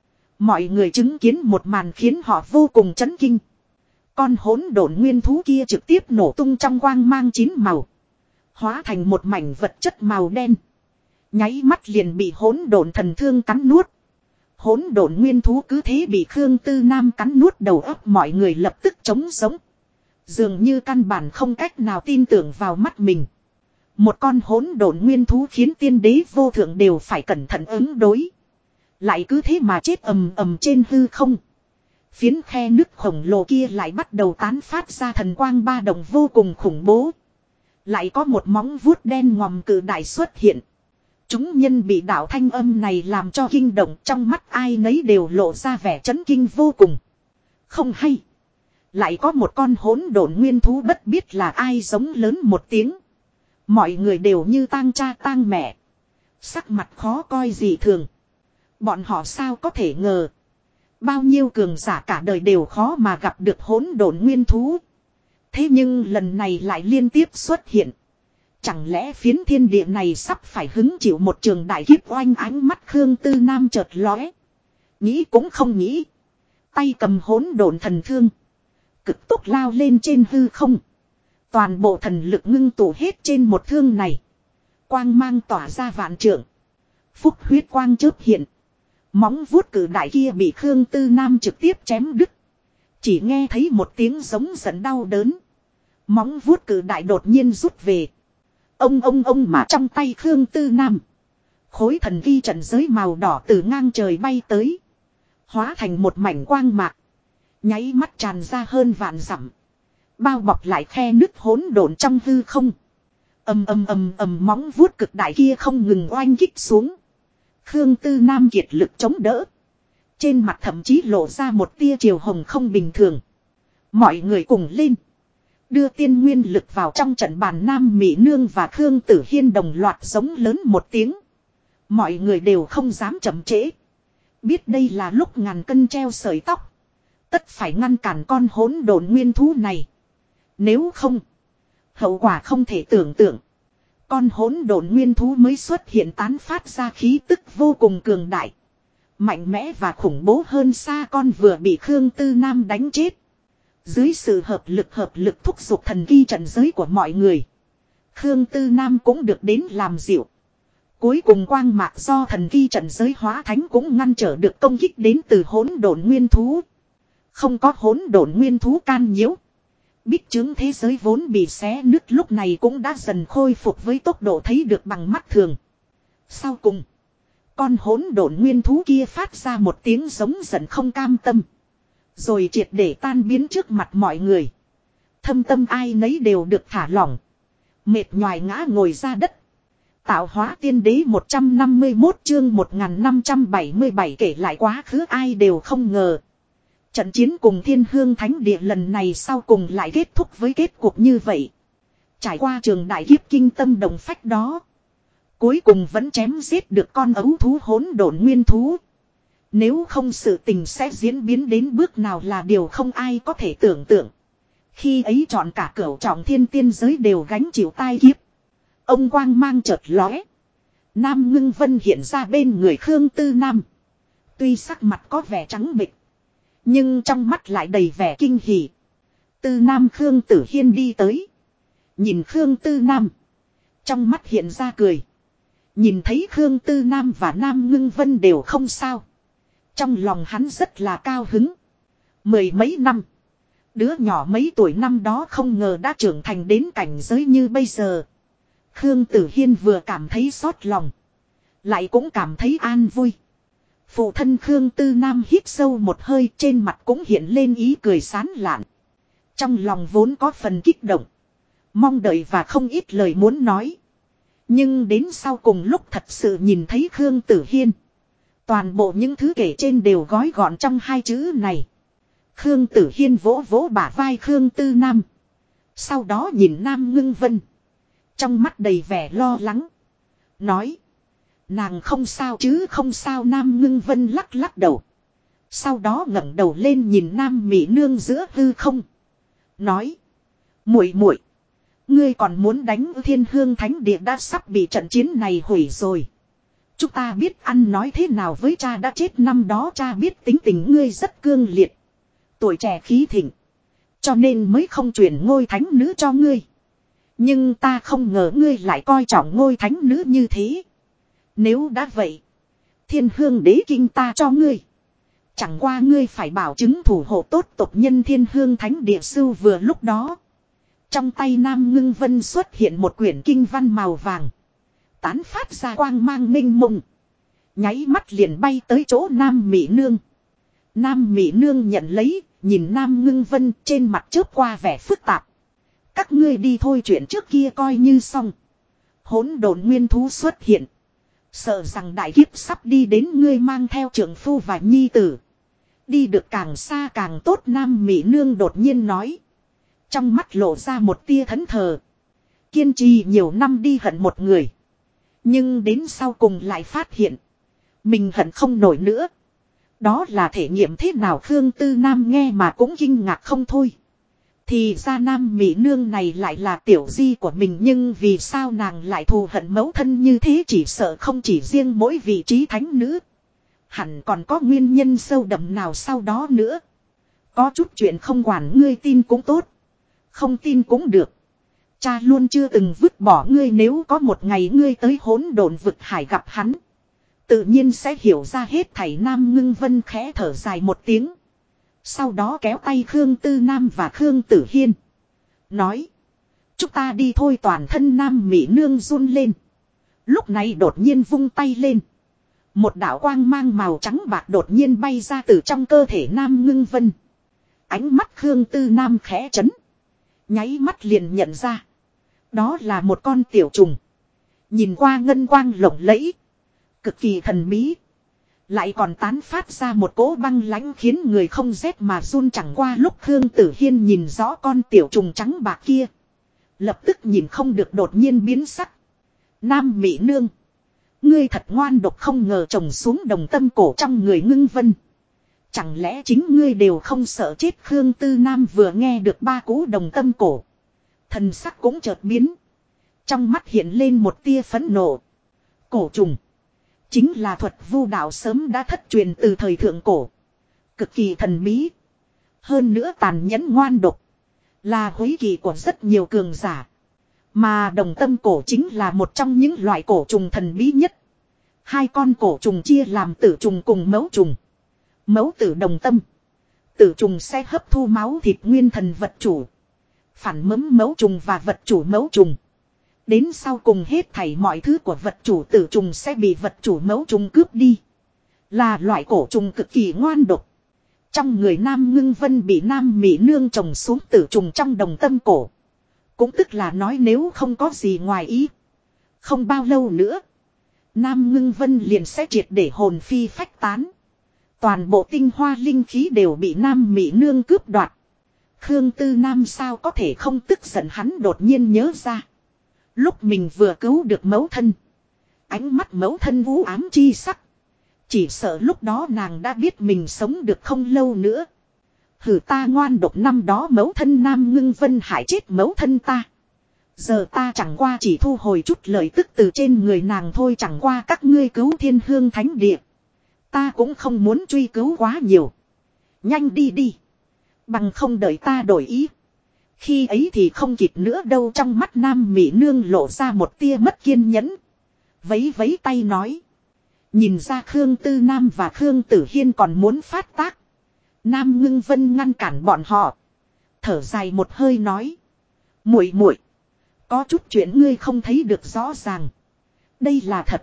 Mọi người chứng kiến một màn khiến họ vô cùng chấn kinh. Con hỗn độn nguyên thú kia trực tiếp nổ tung trong quang mang 9 màu, hóa thành một mảnh vật chất màu đen. Nháy mắt liền bị hỗn độn thần thương cắn nuốt. Hỗn độn nguyên thú cứ thế bị Khương Tư Nam cắn nuốt, đầu óc mọi người lập tức trống sống. Dường như căn bản không cách nào tin tưởng vào mắt mình. Một con hỗn độn nguyên thú khiến tiên đế vô thượng đều phải cẩn thận ứng đối. Lại cứ thế mà chết ầm ầm trên hư không. Phiến khe nứt khổng lồ kia lại bắt đầu tán phát ra thần quang ba động vô cùng khủng bố. Lại có một móng vuốt đen ngòm cự đại xuất hiện. Chúng nhân bị đạo thanh âm này làm cho kinh động, trong mắt ai nấy đều lộ ra vẻ chấn kinh vô cùng. Không hay. Lại có một con hỗn độn nguyên thú bất biết là ai giống lớn một tiếng. Mọi người đều như tang cha tang mẹ. Sắc mặt khó coi dị thường. Bọn họ sao có thể ngờ. Bao nhiêu cường giả cả đời đều khó mà gặp được hỗn độn nguyên thú. Thế nhưng lần này lại liên tiếp xuất hiện. Chẳng lẽ phiến thiên địa này sắp phải hứng chịu một trường đại kiếp oanh, ánh mắt Khương Tư Nam chợt lóe. Nghĩ cũng không nghĩ. Tay cầm hỗn độn thần thương. Cực tốc lao lên trên hư không. Toàn bộ thần lực ngưng tụ hết trên một thương này. Quang mang tỏa ra vạn trượng. Phúc huyết quang chớp hiện. Móng vuốt cử đại kia bị Khương Tư Nam trực tiếp chém đứt. Chỉ nghe thấy một tiếng giống giận đau đớn. Móng vuốt cử đại đột nhiên rút về. Ông mà trong tay Khương Tư Nam. Khối thần vi trận giới màu đỏ từ ngang trời bay tới. Hóa thành một mảnh quang mạc. Nháy mắt tràn ra hơn vạn dặm. Bao bọc lại khe nứt hỗn độn trong hư không. Ầm móng vuốt cực đại kia không ngừng oanh kích xuống. Khương Tư Nam kiệt lực chống đỡ. Trên mặt thậm chí lộ ra một tia chiều hồng không bình thường. Mọi người cùng lên. Đưa tiên nguyên lực vào trong trận bàn. Nam Mỹ Nương và Khương Tử Hiên đồng loạt giống lớn một tiếng. Mọi người đều không dám chậm trễ. Biết đây là lúc ngàn cân treo sợi tóc. Tất phải ngăn cản con hỗn độn nguyên thú này. Nếu không, hậu quả không thể tưởng tượng. Con hỗn độn nguyên thú mới xuất hiện tán phát ra khí tức vô cùng cường đại. Mạnh mẽ và khủng bố hơn xa con vừa bị Khương Tư Nam đánh chết. Dưới sự hợp lực thúc giục thần kỳ trận giới của mọi người. Khương Tư Nam cũng được đến làm dịu. Cuối cùng quang mạc do thần kỳ trận giới hóa thánh cũng ngăn trở được công kích đến từ hỗn độn nguyên thú. Không có hỗn độn nguyên thú can nhiễu. Bích chứng thế giới vốn bị xé nứt lúc này cũng đã dần khôi phục với tốc độ thấy được bằng mắt thường. Sau cùng, con hỗn độn nguyên thú kia phát ra một tiếng giống giận không cam tâm. Rồi triệt để tan biến trước mặt mọi người. Thâm tâm ai nấy đều được thả lỏng. Mệt nhoài ngã ngồi ra đất. Tạo hóa tiên đế 151 chương 1577 kể lại quá khứ ai đều không ngờ. Trận chiến cùng Thiên Hương Thánh Địa lần này sau cùng lại kết thúc với kết cục như vậy. Trải qua trường đại kiếp kinh tâm động phách đó. Cuối cùng vẫn chém giết được con ấu thú hỗn độn nguyên thú. Nếu không sự tình sẽ diễn biến đến bước nào là điều không ai có thể tưởng tượng. Khi ấy chọn cả cửu trọng thiên tiên giới đều gánh chịu tai kiếp. Ông quang mang chợt lóe. Nam Ngưng Vân hiện ra bên người Khương Tư Nam. Tuy sắc mặt có vẻ trắng bệch, nhưng trong mắt lại đầy vẻ kinh hỉ. Tư Nam Khương Tử Hiên đi tới. Nhìn Khương Tư Nam. Trong mắt hiện ra cười. Nhìn thấy Khương Tư Nam và Nam Ngưng Vân đều không sao. Trong lòng hắn rất là cao hứng. Mười mấy năm. Đứa nhỏ mấy tuổi năm đó không ngờ đã trưởng thành đến cảnh giới như bây giờ. Khương Tử Hiên vừa cảm thấy xót lòng. Lại cũng cảm thấy an vui. Phụ thân Khương Tư Nam hít sâu một hơi, trên mặt cũng hiện lên ý cười sán lạn. Trong lòng vốn có phần kích động. Mong đợi và không ít lời muốn nói. Nhưng đến sau cùng lúc thật sự nhìn thấy Khương Tử Hiên. Toàn bộ những thứ kể trên đều gói gọn trong hai chữ này. Khương Tử Hiên vỗ vỗ bả vai Khương Tư Nam. Sau đó nhìn Nam Ngưng Vân. Trong mắt đầy vẻ lo lắng. Nói. Nàng không sao chứ không sao. Nam Ngưng Vân lắc lắc đầu. Sau đó ngẩng đầu lên nhìn Nam Mỹ Nương giữa hư không. Nói. Muội muội, ngươi còn muốn đánh Thiên Hương Thánh Địa đã sắp bị trận chiến này hủy rồi. Chúng ta biết ăn nói thế nào với cha đã chết năm đó, cha biết tính tình ngươi rất cương liệt. Tuổi trẻ khí thịnh. Cho nên mới không chuyển ngôi thánh nữ cho ngươi. Nhưng ta không ngờ ngươi lại coi trọng ngôi thánh nữ như thế. Nếu đã vậy, Thiên Hương Đế Kinh ta cho ngươi. Chẳng qua ngươi phải bảo chứng thủ hộ tốt tộc nhân Thiên Hương Thánh Địa Sưu. Vừa lúc đó, trong tay Nam Ngưng Vân xuất hiện một quyển kinh văn màu vàng. Tán phát ra quang mang minh mông. Nháy mắt liền bay tới chỗ Nam Mỹ Nương. Nam Mỹ Nương nhận lấy, nhìn Nam Ngưng Vân, trên mặt chớp qua vẻ phức tạp. Các ngươi đi thôi, chuyện trước kia coi như xong. Hỗn độn nguyên thú xuất hiện. Sợ rằng đại kiếp sắp đi đến, ngươi mang theo trượng phu và nhi tử. Đi được càng xa càng tốt. Nam Mỹ Nương đột nhiên nói. Trong mắt lộ ra một tia thẫn thờ. Kiên trì nhiều năm đi hận một người. Nhưng đến sau cùng lại phát hiện. Mình hận không nổi nữa. Đó là thể nghiệm thế nào? Khương Tư Nam nghe mà cũng kinh ngạc không thôi. Thì ra Nam Mỹ Nương này lại là tiểu di của mình. Nhưng vì sao nàng lại thù hận mẫu thân như thế? Chỉ sợ không chỉ riêng mỗi vị trí thánh nữ. Hẳn còn có nguyên nhân sâu đậm nào sau đó nữa. Có chút chuyện không quản ngươi tin cũng tốt. Không tin cũng được. Cha luôn chưa từng vứt bỏ ngươi. Nếu có một ngày ngươi tới hỗn độn vực hải gặp hắn, tự nhiên sẽ hiểu ra hết thảy. Nam Ngưng Vân khẽ thở dài một tiếng. Sau đó kéo tay Khương Tư Nam và Khương Tử Hiên. Nói. Chúng ta đi thôi. Toàn thân Nam Mỹ Nương run lên. Lúc này đột nhiên vung tay lên. Một đạo quang mang màu trắng bạc đột nhiên bay ra từ trong cơ thể Nam Ngưng Vân. Ánh mắt Khương Tư Nam khẽ chấn. Nháy mắt liền nhận ra. Đó là một con tiểu trùng. Nhìn qua ngân quang lộng lẫy. Cực kỳ thần bí. Lại còn tán phát ra một cỗ băng lãnh khiến người không rét mà run. Chẳng qua lúc Khương Tử Hiên nhìn rõ con tiểu trùng trắng bạc kia, lập tức nhìn không được đột nhiên biến sắc. Nam Mỹ Nương, ngươi thật ngoan độc, không ngờ trồng xuống đồng tâm cổ trong người Ngưng Vân. Chẳng lẽ chính ngươi đều không sợ chết? Khương Tư Nam vừa nghe được ba cú đồng tâm cổ, thần sắc cũng chợt biến. Trong mắt hiện lên một tia phẫn nộ. Cổ trùng chính là thuật vu đạo sớm đã thất truyền từ thời thượng cổ. Cực kỳ thần bí. Hơn nữa tàn nhẫn ngoan độc. Là hối kỳ của rất nhiều cường giả. Mà đồng tâm cổ chính là một trong những loại cổ trùng thần bí nhất. Hai con cổ trùng chia làm tử trùng cùng mẫu trùng. Mẫu tử đồng tâm. Tử trùng sẽ hấp thu máu thịt nguyên thần vật chủ. Phản mẫm mẫu trùng và vật chủ mẫu trùng. Đến sau cùng hết thảy mọi thứ của vật chủ tử trùng sẽ bị vật chủ mẫu trùng cướp đi. Là loại cổ trùng cực kỳ ngoan độc. Trong người Nam Ngưng Vân bị Nam Mỹ Nương trồng xuống tử trùng trong đồng tâm cổ. Cũng tức là nói nếu không có gì ngoài ý, không bao lâu nữa, Nam Ngưng Vân liền sẽ triệt để hồn phi phách tán. Toàn bộ tinh hoa linh khí đều bị Nam Mỹ Nương cướp đoạt. Khương Tư Nam sao có thể không tức giận? Hắn đột nhiên nhớ ra. Lúc mình vừa cứu được mẫu thân, ánh mắt mẫu thân u ám chi sắc. Chỉ sợ lúc đó nàng đã biết mình sống được không lâu nữa. Hử, ta ngoan độc, năm đó mẫu thân Nam Ngưng Vân hại chết mẫu thân ta. Giờ ta chẳng qua chỉ thu hồi chút lợi tức từ trên người nàng thôi. Chẳng qua các ngươi cứu Thiên Hương Thánh Địa, ta cũng không muốn truy cứu quá nhiều. Nhanh đi đi, bằng không đợi ta đổi ý, khi ấy thì không kịp nữa đâu. Trong mắt Nam Mỹ Nương lộ ra một tia mất kiên nhẫn. Vấy vấy tay nói. Nhìn ra Khương Tư Nam và Khương Tử Hiên còn muốn phát tác. Nam Ngưng Vân ngăn cản bọn họ. Thở dài một hơi nói. Muội muội, có chút chuyện ngươi không thấy được rõ ràng. Đây là thật.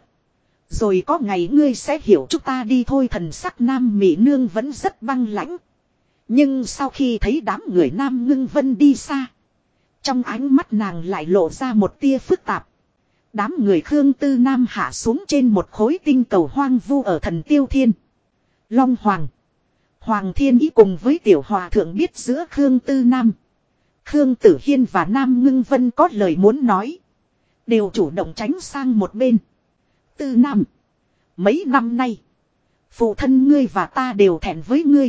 Rồi có ngày ngươi sẽ hiểu, chúng ta đi thôi. Thần sắc Nam Mỹ Nương vẫn rất băng lãnh. Nhưng sau khi thấy đám người Nam Ngưng Vân đi xa, trong ánh mắt nàng lại lộ ra một tia phức tạp. Đám người Khương Tư Nam hạ xuống trên một khối tinh cầu hoang vu ở Thần Tiêu Thiên. Long Hoàng, Hoàng Thiên Ý cùng với Tiểu Hòa Thượng biết giữa Khương Tư Nam, Khương Tử Hiên và Nam Ngưng Vân có lời muốn nói, đều chủ động tránh sang một bên. Tư Nam, mấy năm nay phụ thân ngươi và ta đều thẹn với ngươi.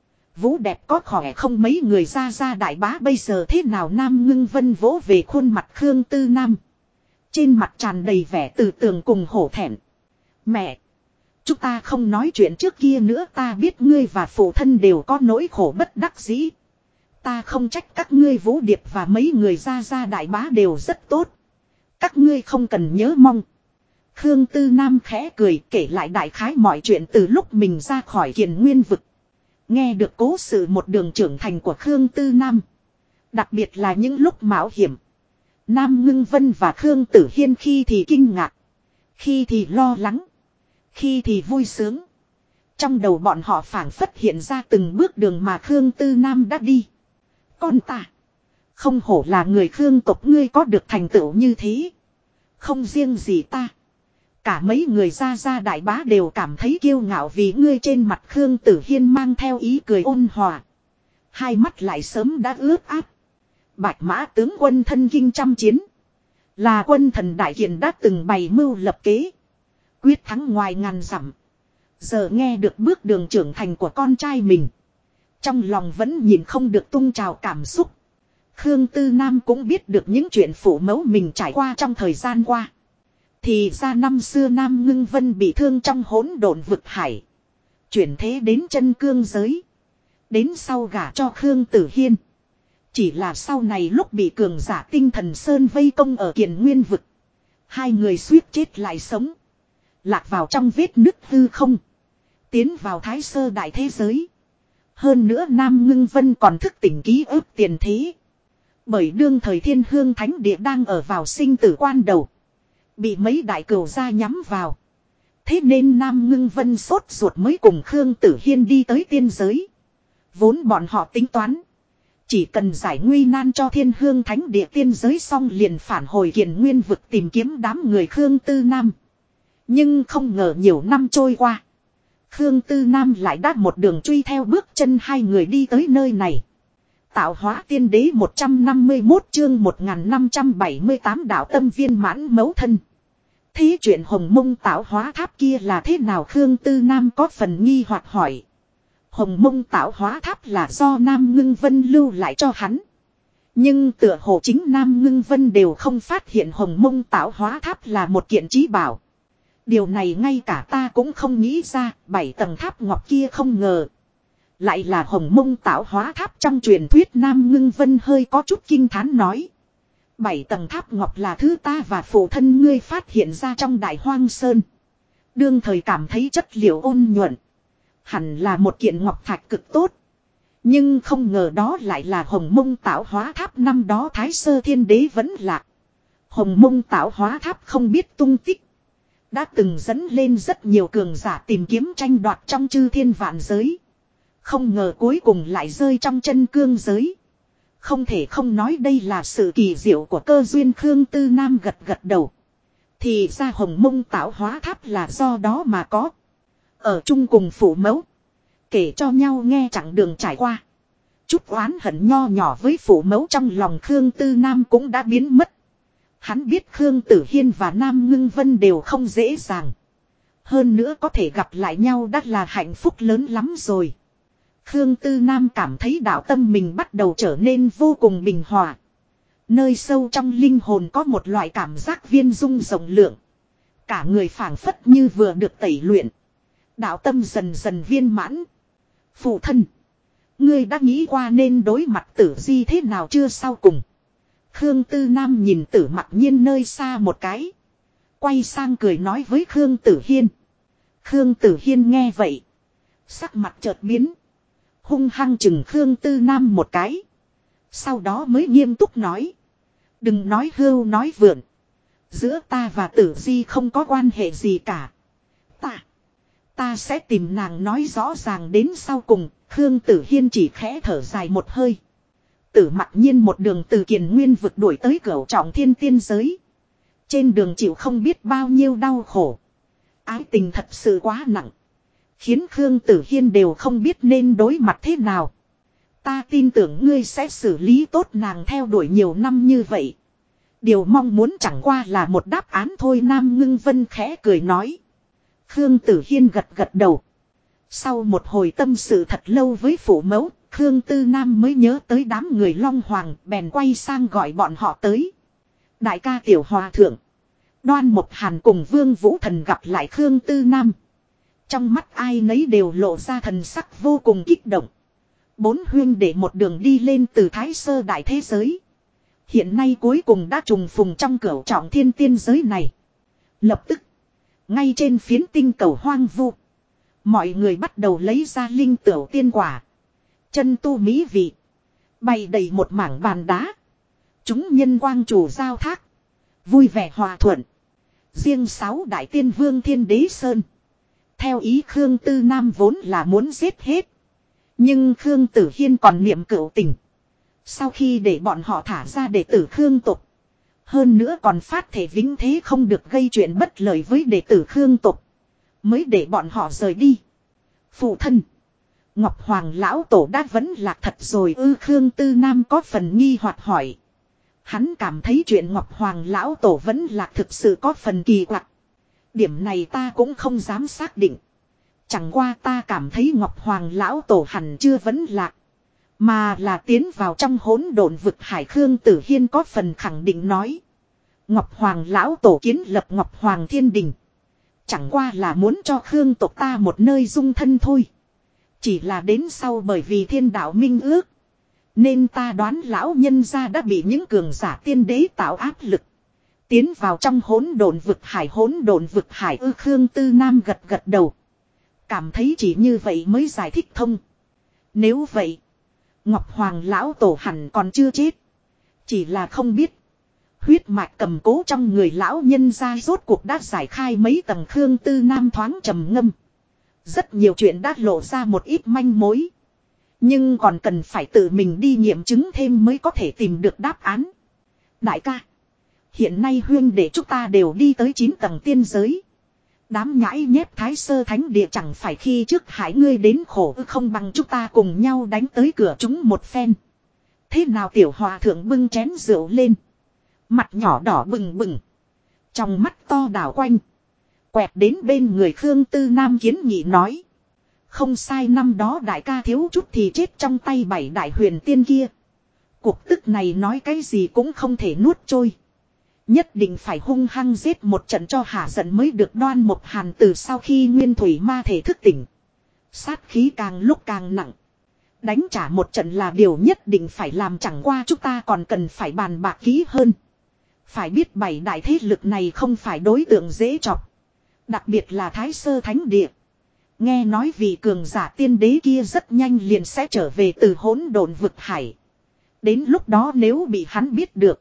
Vũ đẹp có khỏe không, mấy người ra đại bá bây giờ thế nào? Nam Ngưng Vân vỗ về khuôn mặt Khương Tư Nam, trên mặt tràn đầy vẻ từ tường cùng hổ thẹn. Mẹ, chúng ta không nói chuyện trước kia nữa. Ta biết ngươi và phụ thân đều có nỗi khổ bất đắc dĩ. Ta không trách các ngươi. Vũ điệp và mấy người ra đại bá đều rất tốt. Các ngươi không cần nhớ mong. Khương Tư Nam khẽ cười kể lại đại khái mọi chuyện từ lúc mình ra khỏi Kiền Nguyên vực. Nghe được cố sự một đường trưởng thành của Khương Tư Nam, đặc biệt là những lúc mạo hiểm, Nam Ngưng Vân và Khương Tử Hiên khi thì kinh ngạc, khi thì lo lắng, khi thì vui sướng. Trong đầu bọn họ phảng phất hiện ra từng bước đường mà Khương Tư Nam đã đi. Con ta, không hổ là người Khương tộc, ngươi có được thành tựu như thế. Không riêng gì ta, cả mấy người ra đại bá đều cảm thấy kiêu ngạo vì ngươi. Trên mặt Khương Tử Hiên mang theo ý cười ôn hòa, hai mắt lại sớm đã ướt át. Bạch Mã tướng quân thân kinh trăm chiến, là quân thần đại hiền đã từng bày mưu lập kế, quyết thắng ngoài ngàn dặm. Giờ nghe được bước đường trưởng thành của con trai mình, trong lòng vẫn nhìn không được tung trào cảm xúc. Khương Tư Nam cũng biết được những chuyện phụ mẫu mình trải qua trong thời gian qua. Thì ra năm xưa Nam Ngưng Vân bị thương trong hỗn độn vực hải, chuyển thế đến chân cương giới, đến sau gả cho Khương Tử Hiên. Chỉ là sau này lúc bị cường giả Tinh Thần Sơn vây công ở Kiền Nguyên vực, hai người suýt chết lại sống, lạc vào trong vết nứt hư không, tiến vào Thái Sơ đại thế giới. Hơn nữa Nam Ngưng Vân còn thức tỉnh ký ức tiền thế. Bởi đương thời Thiên Hương Thánh Địa đang ở vào sinh tử quan đầu, bị mấy đại cửu gia nhắm vào. Thế nên Nam Ngưng Vân sốt ruột mới cùng Khương Tử Hiên đi tới tiên giới. Vốn bọn họ tính toán, chỉ cần giải nguy nan cho Thiên Hương Thánh Địa tiên giới xong liền phản hồi Kiền Nguyên vực tìm kiếm đám người Khương Tư Nam. Nhưng không ngờ nhiều năm trôi qua, Khương Tư Nam lại đã một đường truy theo bước chân hai người đi tới nơi này. Tạo hóa tiên đế 151 chương 1578 đạo tâm viên mãn mấu thân. Thế chuyện Hồng Mông tạo hóa tháp kia là thế nào? Khương Tư Nam có phần nghi hoặc hỏi. Hồng Mông tạo hóa tháp là do Nam Ngưng Vân lưu lại cho hắn. Nhưng tựa hồ chính Nam Ngưng Vân đều không phát hiện Hồng Mông tạo hóa tháp là một kiện chí bảo. Điều này ngay cả ta cũng không nghĩ ra. 7 tầng tháp ngọc kia không ngờ lại là Hồng Mông tạo hóa tháp trong truyền thuyết. Nam Ngưng Vân hơi có chút kinh thán nói. 7 tầng tháp ngọc là thứ ta và phụ thân ngươi phát hiện ra trong Đại Hoang Sơn. Đương thời cảm thấy chất liệu ôn nhuận, hẳn là một kiện ngọc thạch cực tốt. Nhưng không ngờ đó lại là Hồng Mông tạo hóa tháp. Năm đó Thái Sơ Thiên Đế vẫn lạc, Hồng Mông tạo hóa tháp không biết tung tích, đã từng dẫn lên rất nhiều cường giả tìm kiếm tranh đoạt trong chư thiên vạn giới. Không ngờ cuối cùng lại rơi trong chân cương giới. Không thể không nói đây là sự kỳ diệu của cơ duyên. Khương Tư Nam gật gật đầu. Thì ra Hồng Mông tạo hóa tháp là do đó mà có. Ở chung cùng phụ mẫu, kể cho nhau nghe chặng đường trải qua. Chút oán hận nho nhỏ với phụ mẫu trong lòng Khương Tư Nam cũng đã biến mất. Hắn biết Khương Tử Hiên và Nam Ngưng Vân đều không dễ dàng. Hơn nữa có thể gặp lại nhau đã là hạnh phúc lớn lắm rồi. Khương Tư Nam cảm thấy đạo tâm mình bắt đầu trở nên vô cùng bình hòa. Nơi sâu trong linh hồn có một loại cảm giác viên dung rộng lượng. Cả người phảng phất như vừa được tẩy luyện. Đạo tâm dần dần viên mãn. Phụ thân, ngươi đã nghĩ qua nên đối mặt Tử Di thế nào chưa? Sau cùng Khương Tư Nam nhìn Tử Mặc Nhiên nơi xa một cái, quay sang cười nói với Khương Tử Hiên. Khương Tử Hiên nghe vậy. Sắc mặt chợt biến. Hung hăng chừng Khương Tư Nam một cái. Sau đó mới nghiêm túc nói. Đừng nói hưu nói vượn. Giữa ta và Tử Di không có quan hệ gì cả. Ta sẽ tìm nàng nói rõ ràng đến sau cùng. Khương Tử Hiên chỉ khẽ thở dài một hơi. Tử Mặc Nhiên một đường từ Kiền Nguyên vực đuổi tới Cửu Trọng Thiên tiên giới. Trên đường chịu không biết bao nhiêu đau khổ. Ái tình thật sự quá nặng. Khiến Khương Tử Hiên đều không biết nên đối mặt thế nào. Ta tin tưởng ngươi sẽ xử lý tốt nàng theo đuổi nhiều năm như vậy. Điều mong muốn chẳng qua là một đáp án thôi. Nam Ngưng Vân khẽ cười nói. Khương Tử Hiên gật gật đầu. Sau một hồi tâm sự thật lâu với phụ mẫu, Khương Tư Nam mới nhớ tới đám người Long Hoàng, bèn quay sang gọi bọn họ tới. Đại ca Tiểu Hòa Thượng. Đoan Mộc Hàn cùng Vương Vũ Thần gặp lại Khương Tư Nam. Trong mắt ai nấy đều lộ ra thần sắc vô cùng kích động. Bốn huyên để một đường đi lên từ Thái Sơ đại thế giới. Hiện nay cuối cùng đã trùng phùng trong Cửu Trọng Thiên tiên giới này. Lập tức, ngay trên phiến tinh cầu hoang vu, mọi người bắt đầu lấy ra linh tửu tiên quả. Chân tu mỹ vị. Bày đầy một mảng bàn đá. Chúng nhân quang chủ giao thác. Vui vẻ hòa thuận. Riêng 6 đại tiên vương Thiên Đế Sơn. Theo ý Khương Tư Nam vốn là muốn giết hết. Nhưng Khương Tử Hiên còn niệm cửu tình. Sau khi để bọn họ thả ra đệ tử Khương tộc. Hơn nữa còn phát thể vĩnh thế không được gây chuyện bất lợi với đệ tử Khương tộc. Mới để bọn họ rời đi. Phụ thân. Ngọc Hoàng lão tổ đã vẫn lạc thật rồi ư? Khương Tư Nam có phần nghi hoặc hỏi. Hắn cảm thấy chuyện Ngọc Hoàng lão tổ vẫn lạc thực sự có phần kỳ quặc. Điểm này ta cũng không dám xác định. Chẳng qua ta cảm thấy Ngọc Hoàng lão tổ hẳn chưa vẫn lạc. Mà là tiến vào trong hỗn độn vực hải. Khương Tử Hiên có phần khẳng định nói. Ngọc Hoàng lão tổ kiến lập Ngọc Hoàng Thiên Đình. Chẳng qua là muốn cho Khương tộc ta một nơi dung thân thôi. Chỉ là đến sau bởi vì thiên đạo minh ước. Nên ta đoán lão nhân gia đã bị những cường giả tiên đế tạo áp lực. Tiến vào trong hỗn độn vực hải. Hỗn độn vực hải ư? Khương Tư Nam gật gật đầu. Cảm thấy chỉ như vậy mới giải thích thông. Nếu vậy, Ngọc Hoàng lão tổ hẳn còn chưa chết. Chỉ là không biết. Huyết mạch cầm cố trong người lão nhân gia rốt cuộc đã giải khai mấy tầng. Khương Tư Nam thoáng trầm ngâm. Rất nhiều chuyện đã lộ ra một ít manh mối. Nhưng còn cần phải tự mình đi nghiệm chứng thêm mới có thể tìm được đáp án. Đại ca. Hiện nay huyên để chúng ta đều đi tới 9 tầng tiên giới. Đám nhãi nhép Thái Sơ Thánh Địa chẳng phải khi trước hại ngươi đến khổ không bằng chúng ta cùng nhau đánh tới cửa chúng một phen. Thế nào? Tiểu Hòa Thượng bưng chén rượu lên. Mặt nhỏ đỏ bừng bừng. Trong mắt to đảo quanh. Quẹt đến bên người Khương Tư Nam kiến nghị nói. Không sai, năm đó đại ca thiếu chút thì chết trong tay 7 đại huyền tiên kia. Cuộc tức này nói cái gì cũng không thể nuốt trôi. Nhất định phải hung hăng giết một trận cho hả giận mới được. Đoan Mộc Hàn từ sau khi nguyên thủy ma thể thức tỉnh. Sát khí càng lúc càng nặng. Đánh trả một trận là điều nhất định phải làm, chẳng qua chúng ta còn cần phải bàn bạc kỹ hơn. Phải biết 7 đại thế lực này không phải đối tượng dễ chọc. Đặc biệt là Thái Sơ Thánh Địa. Nghe nói vị cường giả tiên đế kia rất nhanh liền sẽ trở về từ hỗn độn vực hải. Đến lúc đó nếu bị hắn biết được,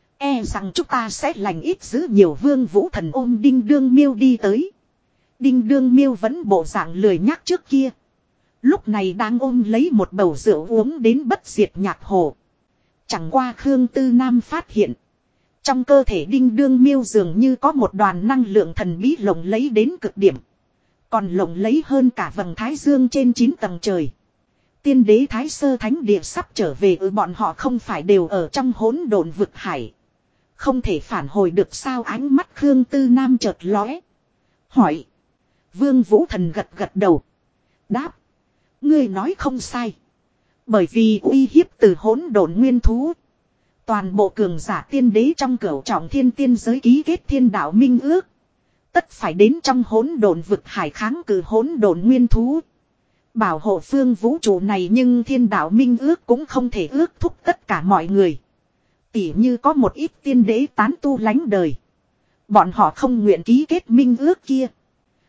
e rằng chúng ta sẽ lành ít dữ nhiều. Vương Vũ Thần ôm Đinh Đương Miêu đi tới. Đinh Đương Miêu vẫn bộ dạng lười nhác trước kia. Lúc này đang ôm lấy một bầu rượu uống đến bất diệt nhạc hồ. Chẳng qua Khương Tư Nam phát hiện. Trong cơ thể Đinh Đương Miêu dường như có một đoàn năng lượng thần bí lộng lấy đến cực điểm. Còn lộng lấy hơn cả vầng thái dương trên 9 tầng trời. Tiên đế Thái Sơ Thánh Địa sắp trở về bọn họ không phải đều ở trong hỗn độn vực hải. Không thể phản hồi được sao? Ánh mắt Khương Tư Nam chợt lóe. Hỏi. Vương Vũ Thần gật gật đầu. Đáp. Ngươi nói không sai. Bởi vì uy hiếp từ hỗn độn nguyên thú. Toàn bộ cường giả tiên đế trong Cửu Trọng Thiên tiên giới ký kết thiên đạo minh ước. Tất phải đến trong hỗn độn vực hải kháng cự hỗn độn nguyên thú. Bảo hộ phương vũ trụ này, nhưng thiên đạo minh ước cũng không thể ước thúc tất cả mọi người. Tỉ như có một ít tiên đế tán tu lánh đời. Bọn họ không nguyện ký kết minh ước kia.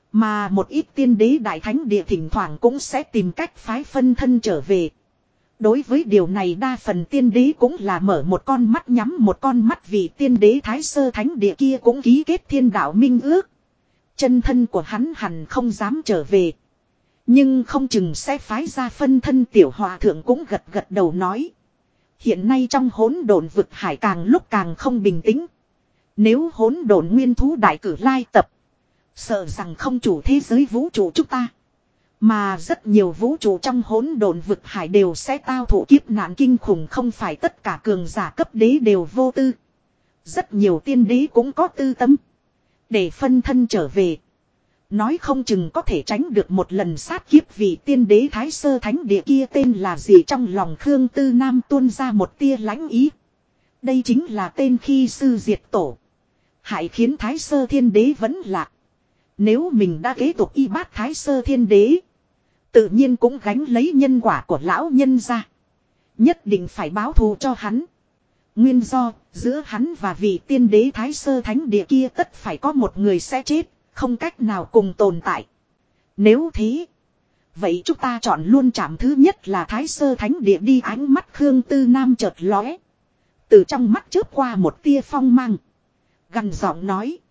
Mà một ít tiên đế đại thánh địa thỉnh thoảng cũng sẽ tìm cách phái phân thân trở về. Đối với điều này đa phần tiên đế cũng là mở một con mắt nhắm một con mắt, vì tiên đế Thái Sơ Thánh Địa kia cũng ký kết thiên đạo minh ước. Chân thân của hắn hẳn không dám trở về. Nhưng không chừng sẽ phái ra phân thân. Tiểu hòa thượng cũng gật gật đầu nói. Hiện nay trong hỗn độn vực hải càng lúc càng không bình tĩnh. Nếu hỗn độn nguyên thú đại cử lai tập, sợ rằng không chủ thế giới vũ trụ chúng ta, mà rất nhiều vũ trụ trong hỗn độn vực hải đều sẽ tao thụ kiếp nạn kinh khủng. Không phải tất cả cường giả cấp đế đều vô tư. Rất nhiều tiên đế cũng có tư tâm. Để phân thân trở về, nói không chừng có thể tránh được một lần sát kiếp. Vì tiên đế Thái Sơ Thánh Địa kia tên là gì? Trong lòng Khương Tư Nam tuôn ra một tia lãnh ý. Đây chính là tên khi sư diệt tổ, hại khiến Thái Sơ Thiên Đế vẫn lạc. Nếu mình đã kế tục y bát Thái Sơ Thiên Đế, tự nhiên cũng gánh lấy nhân quả của lão nhân ra. Nhất định phải báo thù cho hắn. Nguyên do, giữa hắn và vị tiên đế Thái Sơ Thánh Địa kia tất phải có một người sẽ chết, không cách nào cùng tồn tại. Nếu thế, vậy chúng ta chọn luôn trảm thứ nhất là Thái Sơ Thánh Địa đi. Ánh mắt Khương Tư Nam chợt lóe. Từ trong mắt chớp qua một tia phong mang. Gằn giọng nói.